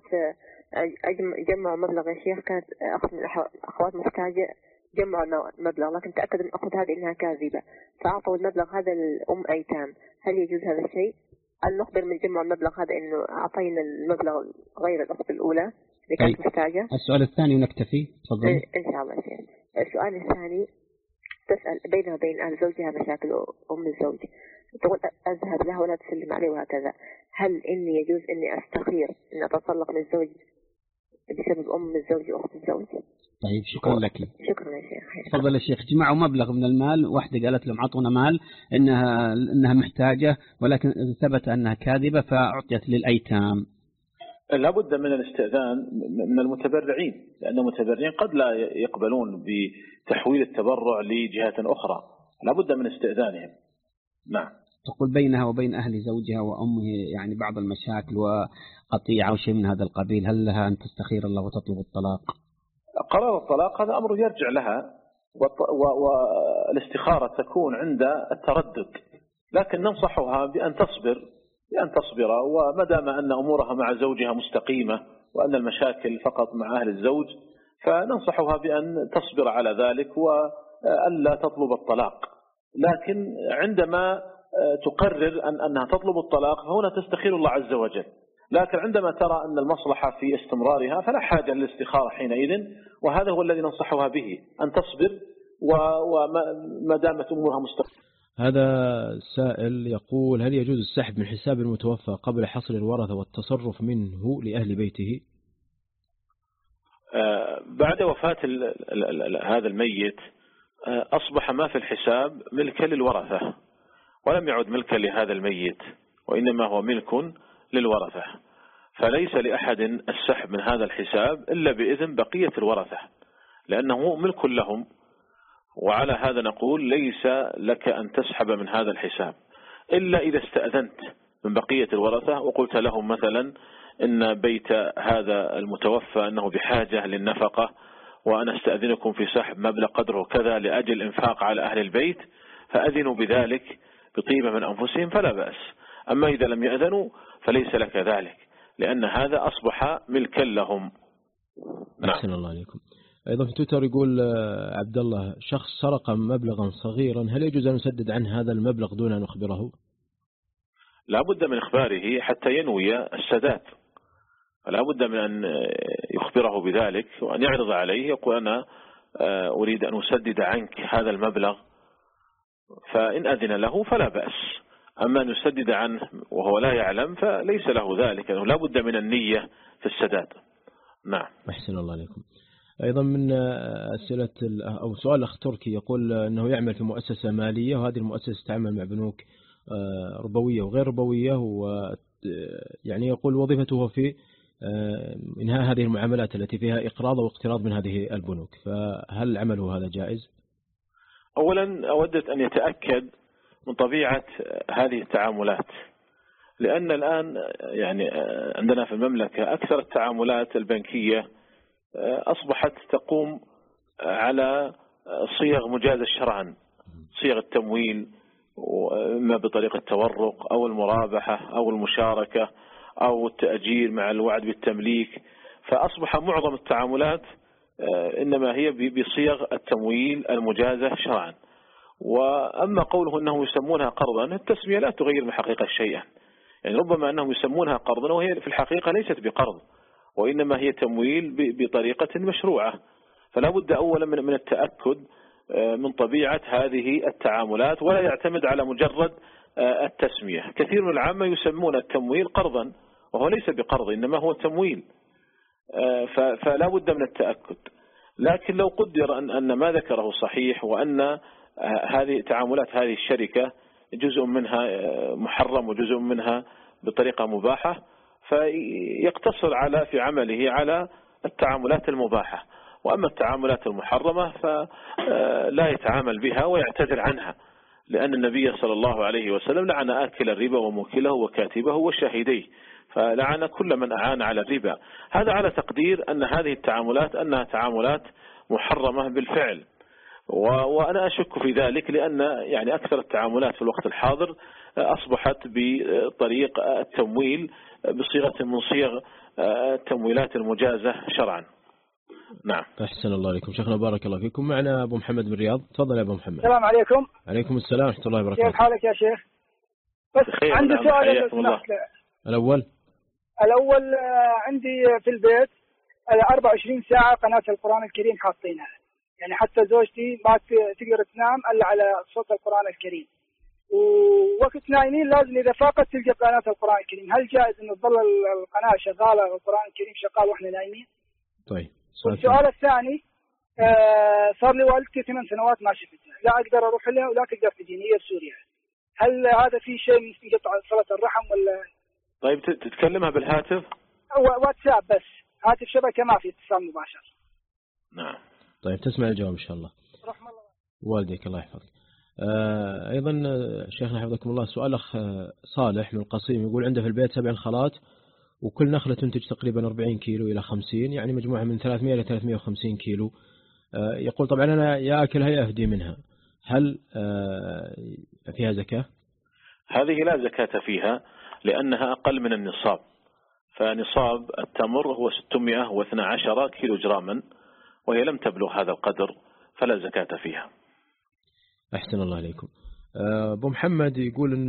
جمعوا مبلغ يا شيخ، كانت أخت من الأخوات محتاجة جمعوا مبلغ، لكن تأكد من أخت هذه إنها كاذبة، فأعطوا المبلغ هذا لأم أيتام، هل يجوز هذا الشيء؟ هل نخبر من جمع المبلغ هذا إنه أعطينا المبلغ غير الأخت الأولى اللي كانت طيب. محتاجة؟ السؤال الثاني ونكتفي، تفضلي. إن شاء الله شيخ. السؤال الثاني تسأل بينها وبين أهل زوجها مشاكل أم الزوج، تقول أذهب لها ولا تسلم عليه وهكذا، هل إني يجوز إني أستخير إن أتطلق من الزوج بسبب أم الزوج وأخت الزوج؟ طيب شكرا لك. شكرا يا شيخ. تفضل يا شيخ. جمعوا مبلغ من المال، واحدة قالت لهم عطونا مال إنها إنها محتاجة، ولكن ثبت أنها كاذبة فأعطيت للأيتام. لابد من الاستئذان من المتبرعين، لأن المتبرعين قد لا يقبلون بتحويل التبرع لجهات أخرى، لابد من استئذانهم. نعم. تقول بينها وبين أهل زوجها وأمه يعني بعض المشاكل وقطيعة أو شيء من هذا القبيل، هل لها أن تستخير الله وتطلب الطلاق؟ قرار الطلاق هذا أمر يرجع لها، والاستخارة تكون عند التردد، لكن ننصحها بأن تصبر بأن تصبر وما دام أن أمورها مع زوجها مستقيمة وأن المشاكل فقط مع أهل الزوج، فننصحها بأن تصبر على ذلك وألا تطلب الطلاق. لكن عندما تقرر أن أنها تطلب الطلاق فهنا تستخير الله عز وجل، لكن عندما ترى أن المصلحة في استمرارها فلا حاجة للاستخارة حينئذ، وهذا هو الذي ننصحها به، أن تصبر وما دامت أمورها مستقيمة. هذا سائل يقول هل يجوز السحب من حساب المتوفى قبل حصر الورثة والتصرف منه لأهل بيته؟ بعد وفاة هذا الميت أصبح ما في الحساب ملكا للورثة، ولم يعد ملكا لهذا الميت، وإنما هو ملك للورثة، فليس لأحد السحب من هذا الحساب إلا بإذن بقية الورثة، لأنه ملك لهم. وعلى هذا نقول ليس لك أن تسحب من هذا الحساب إلا إذا استأذنت من بقية الورثة وقلت لهم مثلا إن بيت هذا المتوفى أنه بحاجة للنفقة، وأنا استأذنكم في سحب مبلغ قدره كذا لأجل الإنفاق على أهل البيت، فأذنوا بذلك بطيبة من أنفسهم فلا بأس. أما إذا لم يأذنوا فليس لك ذلك، لأن هذا أصبح ملكا لهم. أحسن الله عليكم. أيضا في تويتر يقول عبد الله: شخص سرق مبلغا صغيرا، هل يجوز أن نسدد عنه هذا المبلغ دون أن نخبره؟ لا بد من إخباره حتى ينوي السداد، لا بد من أن يخبره بذلك وأن يعرض عليه، يقول أنا أريد أن أسدد عنك هذا المبلغ، فإن أذن له فلا بأس. أما أن يسدد عنه وهو لا يعلم فليس له ذلك، أنه لا بد من النية في السداد. نعم. أحسن الله عليكم. أيضا من أسئلة أو سؤال أخ تركي يقول أنه يعمل في مؤسسة مالية، وهذه المؤسسة تعمل مع بنوك ربوية وغير ربوية، ويعني يقول وظيفته في إنهاء هذه المعاملات التي فيها إقراض واقتراض من هذه البنوك، فهل عمله هذا جائز؟ أولا أودت أن يتأكد من طبيعة هذه التعاملات، لأن الآن يعني عندنا في المملكة أكثر التعاملات البنكية أصبحت تقوم على صيغ مجازة شرعا، صيغ التمويل، إما بطريقة التورق أو المرابحة أو المشاركة أو التأجير مع الوعد بالتمليك، فأصبح معظم التعاملات إنما هي بصيغ التمويل المجازة شرعا. وأما قوله أنهم يسمونها قرضا، التسمية لا تغير من حقيقة شيئا، يعني ربما أنهم يسمونها قرضا وهي في الحقيقة ليست بقرض، وإنما هي تمويل بطريقة مشروعة. فلا بد أولا من التأكد من طبيعة هذه التعاملات، ولا يعتمد على مجرد التسمية. كثير من العامة يسمون التمويل قرضا وهو ليس بقرض، إنما هو تمويل، فلا بد من التأكد. لكن لو قدر أن أن ما ذكره صحيح، وأن هذه تعاملات هذه الشركة جزء منها محرم وجزء منها بطريقة مباحة، فيقتصر على في عمله على التعاملات المباحة، وأما التعاملات المحرمة فلا يتعامل بها ويعتذر عنها، لأن النبي صلى الله عليه وسلم لعن آكل الربا وموكله وكاتبه وشاهديه، فلعن كل من أعان على الربا. هذا على تقدير أن هذه التعاملات أنها تعاملات محرمة بالفعل، وأنا أشك في ذلك، لأن يعني أكثر التعاملات في الوقت الحاضر أصبحت بطريق التمويل بصيغة من صيغ التمويلات المجازة شرعا. نعم. أحسن الله عليكم شيخنا، بارك الله فيكم. معنا أبو محمد من الرياض، تفضل يا أبو محمد. السلام عليكم. عليكم السلام ورحمة الله وبركاته. كيف حالك يا شيخ؟ بس عندي سؤال لو سمحت. الأول الأول عندي في البيت أربعة وعشرين ساعة قناة القرآن الكريم حاطينها، يعني حتى زوجتي ما تقدر تنام إلا على صوت القرآن الكريم، ووقت نايمين لازم إذا فاقت تلقى قناة القرآن الكريم. هل جائز إنه تظل القناة شغالة والقرآن الكريم شغال وإحنا نايمين؟ طيب. والسؤال الثاني، آه صار لي والدتي ثمان سنوات ما شفتها، لا أقدر أروح لها ولا تقدر تجيني، هي في سوريا. هل هذا في شيء من قطع صلة الرحم ولا؟ طيب تتكلمها بالهاتف؟ واتساب بس، هاتف شبكة ما في اتصال مباشر. نعم. طيب تسمع الجواب إن شاء الله. رحم الله والديك الله يحفظك. آه أيضا شيخنا حفظكم الله، سؤال أخ صالح من القصيم يقول عنده في البيت سبع نخلات، وكل نخلة تنتج تقريبا أربعين كيلو إلى خمسين، يعني مجموعة من ثلاثمائة إلى ثلاثمائة وخمسين كيلو. آه يقول طبعا أنا يا أكلها يا أهدي منها، هل آه فيها زكاة؟ هذه لا زكاة فيها، لأنها أقل من النصاب، فنصاب التمر هو ستمائة واثني عشر كيلو جراما، وهي لم تبلغ هذا القدر، فلا زكاة فيها. أحسن الله عليكم. أبو محمد يقول أن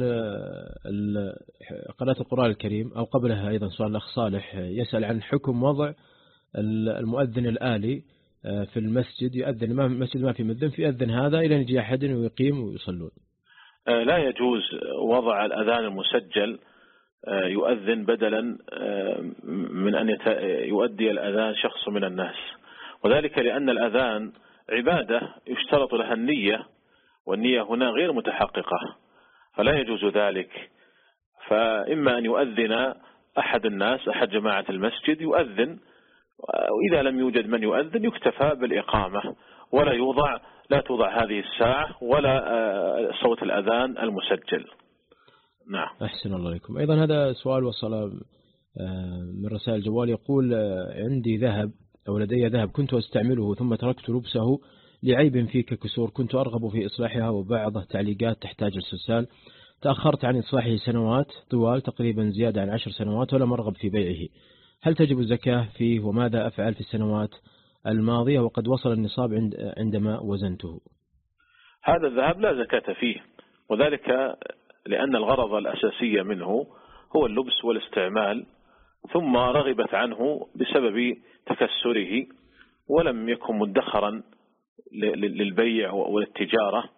قراءة القرآن الكريم، أو قبلها أيضا سؤال الأخ صالح يسأل عن حكم وضع المؤذن الآلي في المسجد، يؤذن ما المسجد ما في مؤذن، فيؤذن هذا إلى أن يجي أحد ويقيم ويصلون. لا يجوز وضع الأذان المسجل يؤذن بدلا من أن يؤدي الأذان شخص من الناس، وذلك لأن الأذان عبادة يشترط لها النية، والنية هنا غير متحققة، فلا يجوز ذلك. فإما أن يؤذن أحد الناس، أحد جماعة المسجد يؤذن، وإذا لم يوجد من يؤذن يكتفى بالإقامة، ولا يوضع لا توضع هذه الساعة ولا صوت الأذان المسجل. نعم. أحسن الله عليكم. أيضا هذا سؤال وصل من رسائل الجوال، يقول عندي ذهب أو لدي ذهب كنت أستعمله ثم تركت لبسه لعيب فيه ككسور، كنت أرغب في إصلاحها وبعض تعليقات تحتاج السلسال، تأخرت عن إصلاحه سنوات طوال تقريبا زيادة عن عشر سنوات ولم أرغب في بيعه، هل تجب الزكاة فيه وماذا أفعل في السنوات الماضية وقد وصل النصاب عند عندما وزنته. هذا الذهب لا زكاة فيه، وذلك لأن الغرض الأساسي منه هو اللبس والاستعمال، ثم رغبت عنه بسبب تكسره ولم يكن مدخرا للبيع والتجارة،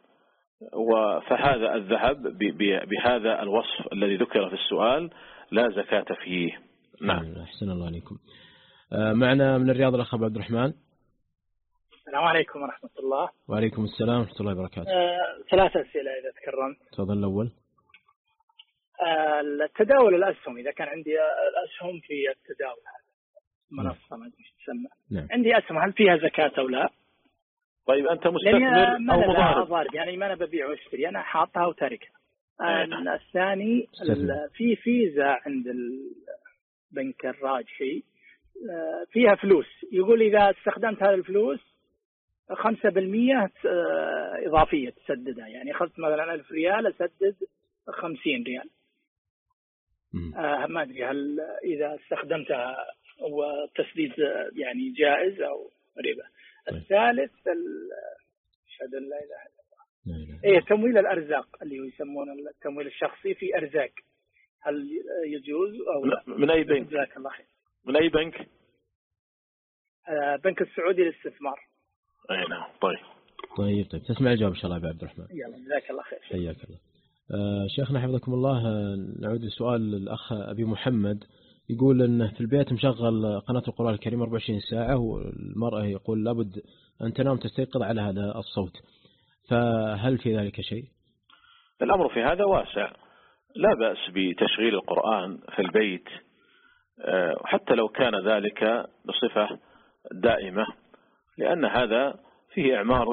فهذا الذهب بهذا الوصف الذي ذكر في السؤال لا زكاة فيه. نعم. أحسن الله عليكم. معنا من الرياض الأخ عبد الرحمن. السلام عليكم ورحمة الله. وعليكم السلام ورحمة الله وبركاته. آه، ثلاث أسئلة إذا تكرمت. تفضل. الأول آه، التداول الأسهم، إذا كان عندي الأسهم في التداول هذا منصة ما أدري تسمى، نعم. عندي أسهم هل فيها زكاة أو لا؟ طيب أنت مستثمر أو مضارب؟ يعني ما أنا ببيع واشتري، أنا حاطها وتاركها. آه، نعم. الثاني في فيزا عند البنك الراجحي فيها فلوس، يقول إذا استخدمت هذه الفلوس خمسة بالمية إضافية تسددها، يعني أخذت مثلا ألف ريال أسدد خمسين ريال. آه ما أدري هل إذا استخدمتها والتسديد يعني جائز أو ربا. الثالث أشهد أن لا إله إلا الله، إيه تمويل الأرزاق اللي يسمونه التمويل الشخصي في أرزاق، هل يجوز أو لا؟ من أي بنك؟ جزاك الله خير. من أي بنك؟ آه بنك السعودي للاستثمار. أي نعم. طيب طيب طيب تسمع الجواب إن شاء الله يا عبد الرحمن. يلا جزاك الله خير. حياك الله. آه شيخنا حفظكم الله، نعود لسؤال الأخ أبي محمد، يقول أنه في البيت مشغل قناة القرآن الكريم أربعة وعشرين ساعة، والمرأة يقول لابد أن تنام تستيقظ على هذا الصوت، فهل في ذلك شيء؟ الأمر في هذا واسع، لا بأس بتشغيل القرآن في البيت حتى لو كان ذلك بصفة دائمة، لأن هذا فيه إعمار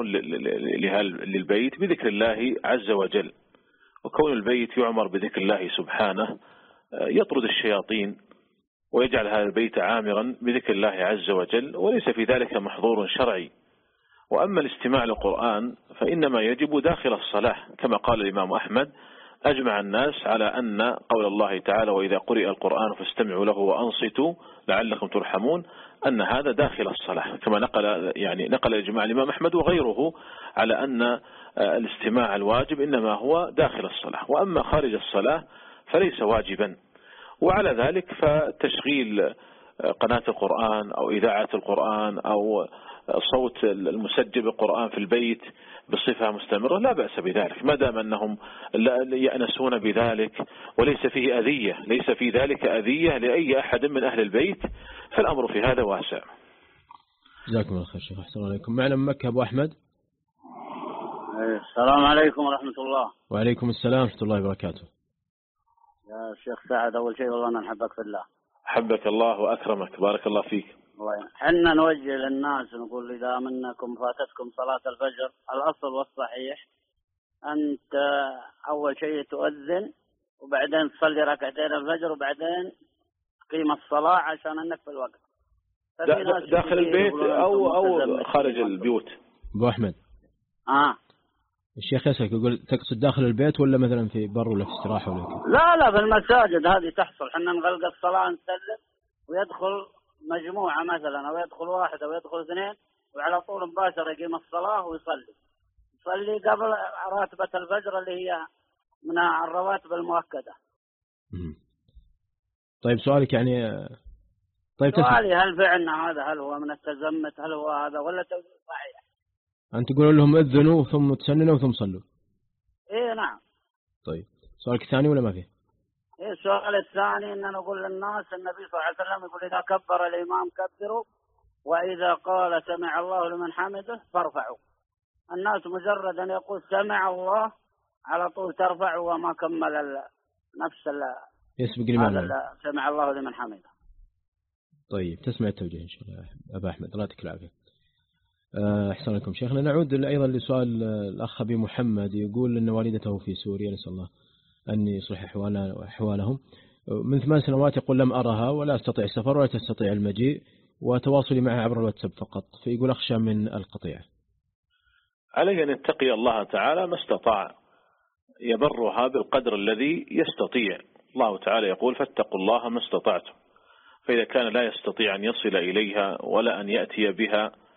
للبيت بذكر الله عز وجل، وكون البيت يعمر بذكر الله سبحانه يطرد الشياطين ويجعل هذا البيت عامرا بذكر الله عز وجل، وليس في ذلك محظور شرعي. وأما الاستماع للقرآن فإنما يجب داخل الصلاة، كما قال الإمام أحمد: أجمع الناس على أن قول الله تعالى: وإذا قرئ القرآن فاستمعوا له وأنصتوا لعلكم ترحمون، أن هذا داخل الصلاة، كما نقل يعني نقل إجماع الإمام أحمد وغيره على أن الاستماع الواجب إنما هو داخل الصلاة، وأما خارج الصلاة فليس واجبا. وعلى ذلك فتشغيل قناة القرآن أو إذاعة القرآن أو صوت المسجل بالقرآن في البيت بصفة مستمرة لا بأس بذلك، ما دام أنهم يأنسون بذلك وليس فيه أذية، ليس في ذلك أذية لأي أحد من أهل البيت، فالأمر في هذا واسع. جزاكم الله خير شيخ. أحسن عليكم. معنا من مكة أبو أحمد. السلام عليكم ورحمة الله. وعليكم السلام ورحمة الله وبركاته. يا شيخ سعد، أول شيء والله أنا نحبك في الله. حبك الله وأكرمك، بارك الله فيك. حنا نوجه للناس نقول إذا منكم فاتتكم صلاة الفجر، الأصل والصحيح أنت أول شيء تؤذن وبعدين تصلي ركعتين الفجر وبعدين تقيم الصلاة عشان أنك في الوقت. داخل البيت أو أو خارج البيوت؟ أبو أحمد. آه الشيخ يسألك يقول تقصد داخل البيت ولا مثلا في بر ولا في استراحة ولا كذا؟ لا لا في المساجد هذه تحصل، حنا نغلق الصلاة نسلم ويدخل مجموعة مثلا أو يدخل واحد أو يدخل اثنين وعلى طول مباشرة يقيم الصلاة ويصلي يصلي قبل راتبة الفجر اللي هي من الرواتب المؤكدة. طيب سؤالك يعني طيب سؤالي هل فعلنا هذا هل هو من التزمت هل هو هذا ولا توجيه صحيح؟ أنت تقول لهم أذنوا ثم تسننوا ثم صلوا. إيه نعم. طيب سؤالك الثاني ولا ما فيه؟ إيه السؤال الثاني إن نقول للناس النبي صلى الله عليه وسلم يقول إذا كبر الإمام كبروا وإذا قال سمع الله لمن حمده فارفعوا. الناس مجرد أن يقول سمع الله على طول ترفع وما كمل نفس يسبق الإمام سمع الله لمن حمده. طيب تسمع التوجيه إن شاء الله أبا أحمد، الله يعطيك العافية. أحسن لكم شيخنا. نعود أيضا لسؤال الأخ أبي محمد، يقول أن والدته في سوريا، نسأل الله أن يصلح أحوالهم، من ثمان سنوات يقول لم أرها ولا أستطيع السفر ولا تستطيع المجيء وتواصلي معها عبر الواتساب فقط، فيقول أخشى من القطيع. عليه أن يتقي الله تعالى ما استطاع، يبرها بالقدر الذي يستطيع. الله تعالى يقول فاتقوا الله ما استطعتم، فإذا كان لا يستطيع أن يصل إليها ولا أن يأتي بها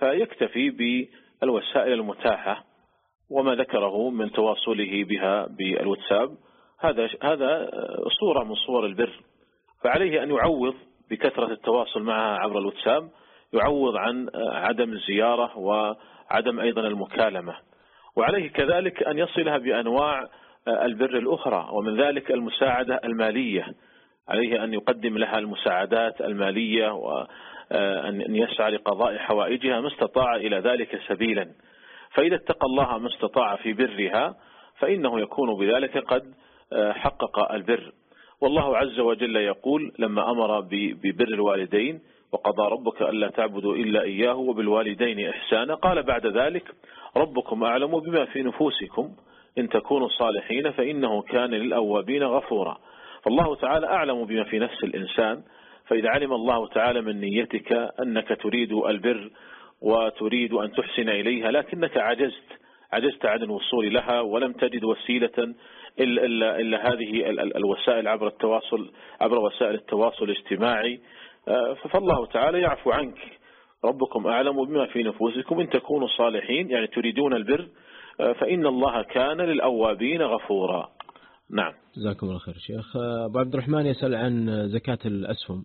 فيكتفي بالوسائل المتاحة وما ذكره من تواصله بها بالواتساب. هذا هذا صورة من صور البر، فعليه أن يعوض بكثرة التواصل معها عبر الواتساب، يعوض عن عدم الزيارة وعدم أيضا المكالمة. وعليه كذلك أن يصلها بأنواع البر الأخرى، ومن ذلك المساعدة المالية. عليه أن يقدم لها المساعدات المالية وأن يسعى لقضاء حوائجها ما استطاع إلى ذلك سبيلا. فإذا اتقى الله ما استطاع في برها فإنه يكون بذلك قد حقق البر. والله عز وجل يقول لما أمر ببر الوالدين: وقضى ربك ألا تعبدوا إلا إياه وبالوالدين إحسانا، قال بعد ذلك: ربكم أعلم بما في نفوسكم إن تكونوا صالحين فإنه كان للأوابين غفورا. فالله تعالى أعلم بما في نفس الإنسان، فإذا علم الله تعالى من نيتك أنك تريد البر وتريد أن تحسن إليها لكنك عجزت عجزت عن الوصول لها ولم تجد وسيلة إلا, إلا, إلا هذه الوسائل عبر التواصل عبر وسائل التواصل الاجتماعي، فالله تعالى يعفو عنك. ربكم أعلم بما في نفوسكم إن تكونوا صالحين، يعني تريدون البر، فإن الله كان للأوابين غفورا. نعم. جزاكم الله خير شيخ. أبو عبد الرحمن يسأل عن زكاة الأسهم.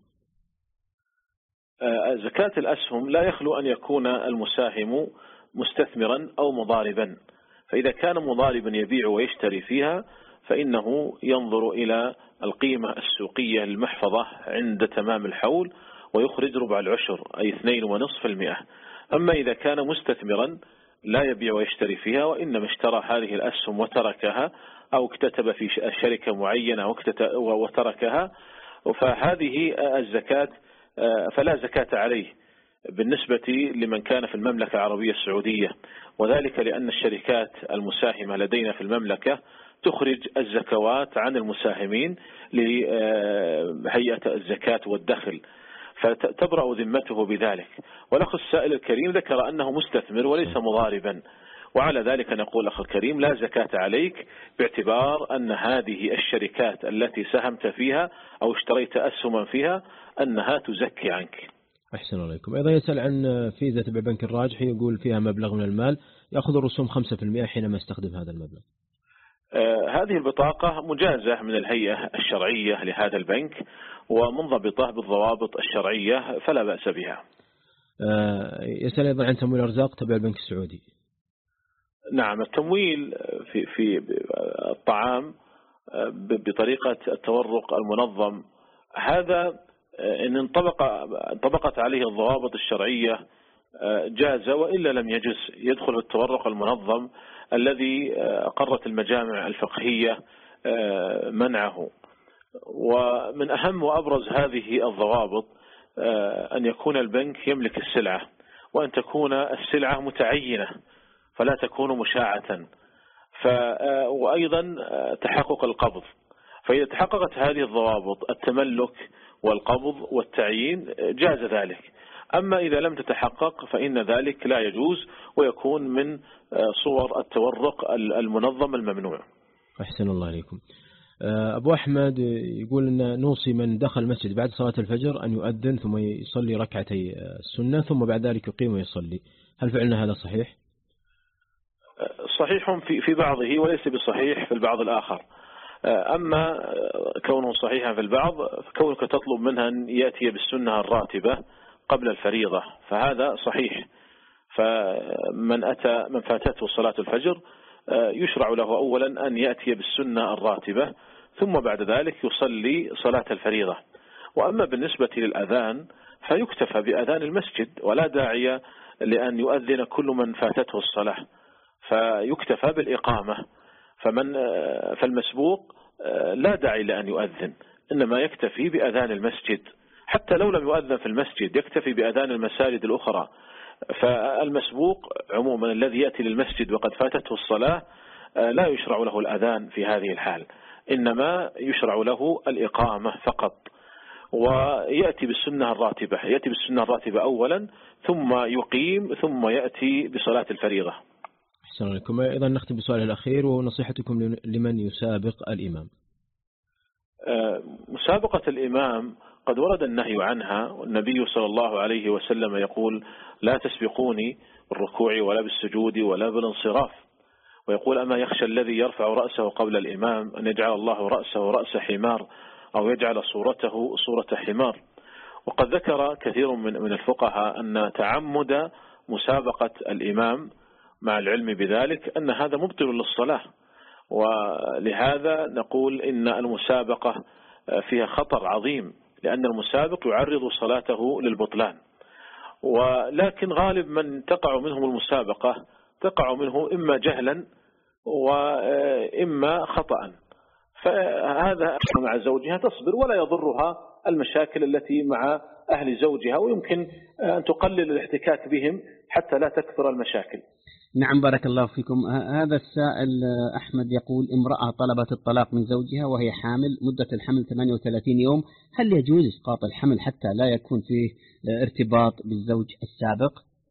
زكاة الأسهم لا يخلو أن يكون المساهم مستثمرا أو مضاربا، فإذا كان مضاربا يبيع ويشتري فيها فإنه ينظر إلى القيمة السوقية المحفظة عند تمام الحول ويخرج ربع العشر أي اثنين ونصف المئة. أما إذا كان مستثمرا لا يبيع ويشتري فيها وإنما اشترى هذه الأسهم وتركها أو اكتتب في شركة معينة وتركها، فهذه الزكاة فلا زكاة عليه بالنسبة لمن كان في المملكة العربية السعودية، وذلك لأن الشركات المساهمة لدينا في المملكة تخرج الزكوات عن المساهمين لهيئة الزكاة والدخل، فتبرأ ذمته بذلك. والأخ السائل الكريم ذكر أنه مستثمر وليس مضاربا، وعلى ذلك نقول أخي الكريم لا زكاة عليك، باعتبار أن هذه الشركات التي ساهمت فيها أو اشتريت أسهما فيها أنها تزكي عنك. أحسن عليكم. أيضا يسأل عن فيزا تبع بنك الراجحي، يقول فيها مبلغ من المال يأخذ الرسوم خمسة بالمئة حينما يستخدم هذا المبلغ. آه هذه البطاقة مجازة من الهيئة الشرعية لهذا البنك ومنضبطة بالضوابط الشرعية فلا بأس بها. آه يسأل أيضا عن تمويل أرزاق تبع البنك السعودي. نعم، التمويل في في الطعام بطريقة التورق المنظم هذا إن انطبق انطبقت عليه الضوابط الشرعية جاز، وإلا لم يجز. يدخل في التورق المنظم الذي أقرت المجامع الفقهية منعه. ومن أهم وأبرز هذه الضوابط أن يكون البنك يملك السلعة، وأن تكون السلعة متعينة فلا تكون مشاعة، وأيضا تحقق القبض. فإذا تحققت هذه الضوابط التملك والقبض والتعيين جاز ذلك. أما إذا لم تتحقق فإن ذلك لا يجوز ويكون من صور التورق المنظم الممنوع. أحسن الله عليكم. أبو أحمد يقول أن نوصي من دخل المسجد بعد صلاة الفجر أن يؤذن ثم يصلي ركعتي السنة ثم بعد ذلك يقيم ويصلي، هل فعلنا هذا صحيح؟ صحيح في في بعضه وليس بصحيح في البعض الآخر. أما كونه صحيحا في البعض فكونك تطلب منها أن يأتي بالسنة الراتبة قبل الفريضة فهذا صحيح. فمن أتى من فاتته صلاة الفجر يشرع له أولا أن يأتي بالسنة الراتبة ثم بعد ذلك يصلي صلاة الفريضة. وأما بالنسبة للأذان فيكتفى بأذان المسجد ولا داعي لأن يؤذن كل من فاتته الصلاة، فيكتفى بالإقامة. فمن فالمسبوق لا داعي لأن يؤذن، إنما يكتفي بأذان المسجد، حتى لو لم يؤذن في المسجد يكتفي بأذان المساجد الأخرى. فالمسبوق عموما الذي يأتي للمسجد وقد فاتته الصلاة لا يشرع له الأذان في هذه الحال، إنما يشرع له الإقامة فقط. ويأتي بالسنة الراتبة، يأتي بالسنة الراتبة أولا ثم يقيم ثم يأتي بصلاة الفريضة. أحسن عليكم. أيضا نختم بسؤال الأخير ونصيحتكم لمن يسابق الإمام. مسابقة الإمام قد ورد النهي عنها، والنبي صلى الله عليه وسلم يقول لا تسبقوني بالركوع ولا بالسجود ولا بالانصراف، ويقول أما يخشى الذي يرفع رأسه قبل الإمام أن يجعل الله رأسه رأس حمار أو يجعل صورته صورة حمار. وقد ذكر كثير من من الفقهاء أن تعمد مسابقة الإمام مع العلم بذلك أن هذا مبطل للصلاة، ولهذا نقول إن المسابقة فيها خطر عظيم، لأن المسابق يعرض صلاته للبطلان. ولكن غالب من تقع منهم المسابقة تقع منه إما جهلا وإما خطأ، فهذا مع زوجها تصبر ولا يضرها المشاكل التي مع أهل زوجها، ويمكن أن تقلل الاحتكاك بهم حتى لا تكثر المشاكل. نعم بارك الله فيكم. هذا السائل أحمد يقول امرأة طلبت الطلاق من زوجها وهي حامل، مدة الحمل ثمانية وثلاثين يوم، هل يجوز إسقاط الحمل حتى لا يكون فيه ارتباط بالزوج السابق؟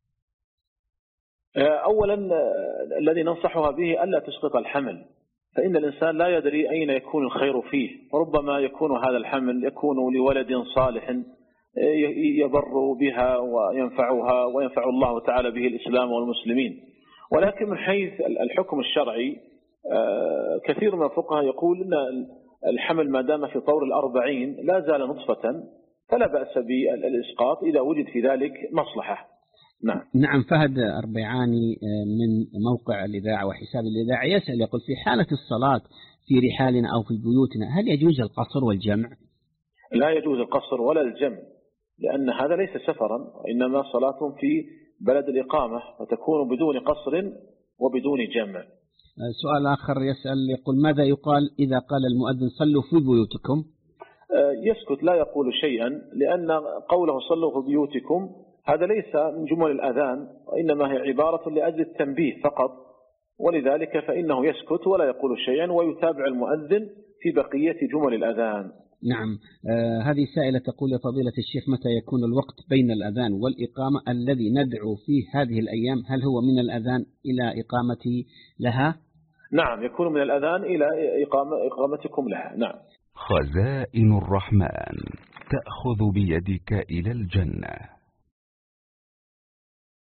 أولا الذي ننصحها به ألا تسقط الحمل، فإن الإنسان لا يدري أين يكون الخير فيه، وربما يكون هذا الحمل يكون لولد صالح يبر بها وينفعها وينفع الله تعالى به الإسلام والمسلمين. ولكن من حيث الحكم الشرعي كثير من الفقهاء يقول أن الحمل ما دام في طور الأربعين لا زال نطفة فلا بأس بالإسقاط إذا وجد في ذلك مصلحة. نعم. نعم. فهد أربعاني من موقع الإذاعة وحساب الإذاعة يسأل يقول في حالة الصلاة في رحالنا أو في بيوتنا هل يجوز القصر والجمع؟ لا يجوز القصر ولا الجمع، لأن هذا ليس سفرا، وإنما صلاة في بلد الإقامة، وتكون بدون قصر وبدون جمع. سؤال آخر يسأل يقول ماذا يقال إذا قال المؤذن صلوا في بيوتكم؟ يسكت لا يقول شيئا، لأن قوله صلوا في بيوتكم هذا ليس من جمل الأذان، وإنما هي عبارة لأجل التنبيه فقط، ولذلك فإنه يسكت ولا يقول شيئا ويتابع المؤذن في بقية جمل الأذان. نعم. آه هذه سائلة تقول يا فضيلة الشيخ متى يكون الوقت بين الأذان والإقامة الذي ندعو فيه هذه الأيام، هل هو من الأذان إلى إقامة لها؟ نعم يكون من الأذان إلى إقامة إقامتكم لها. نعم. خزائن الرحمن تأخذ بيدك إلى الجنة.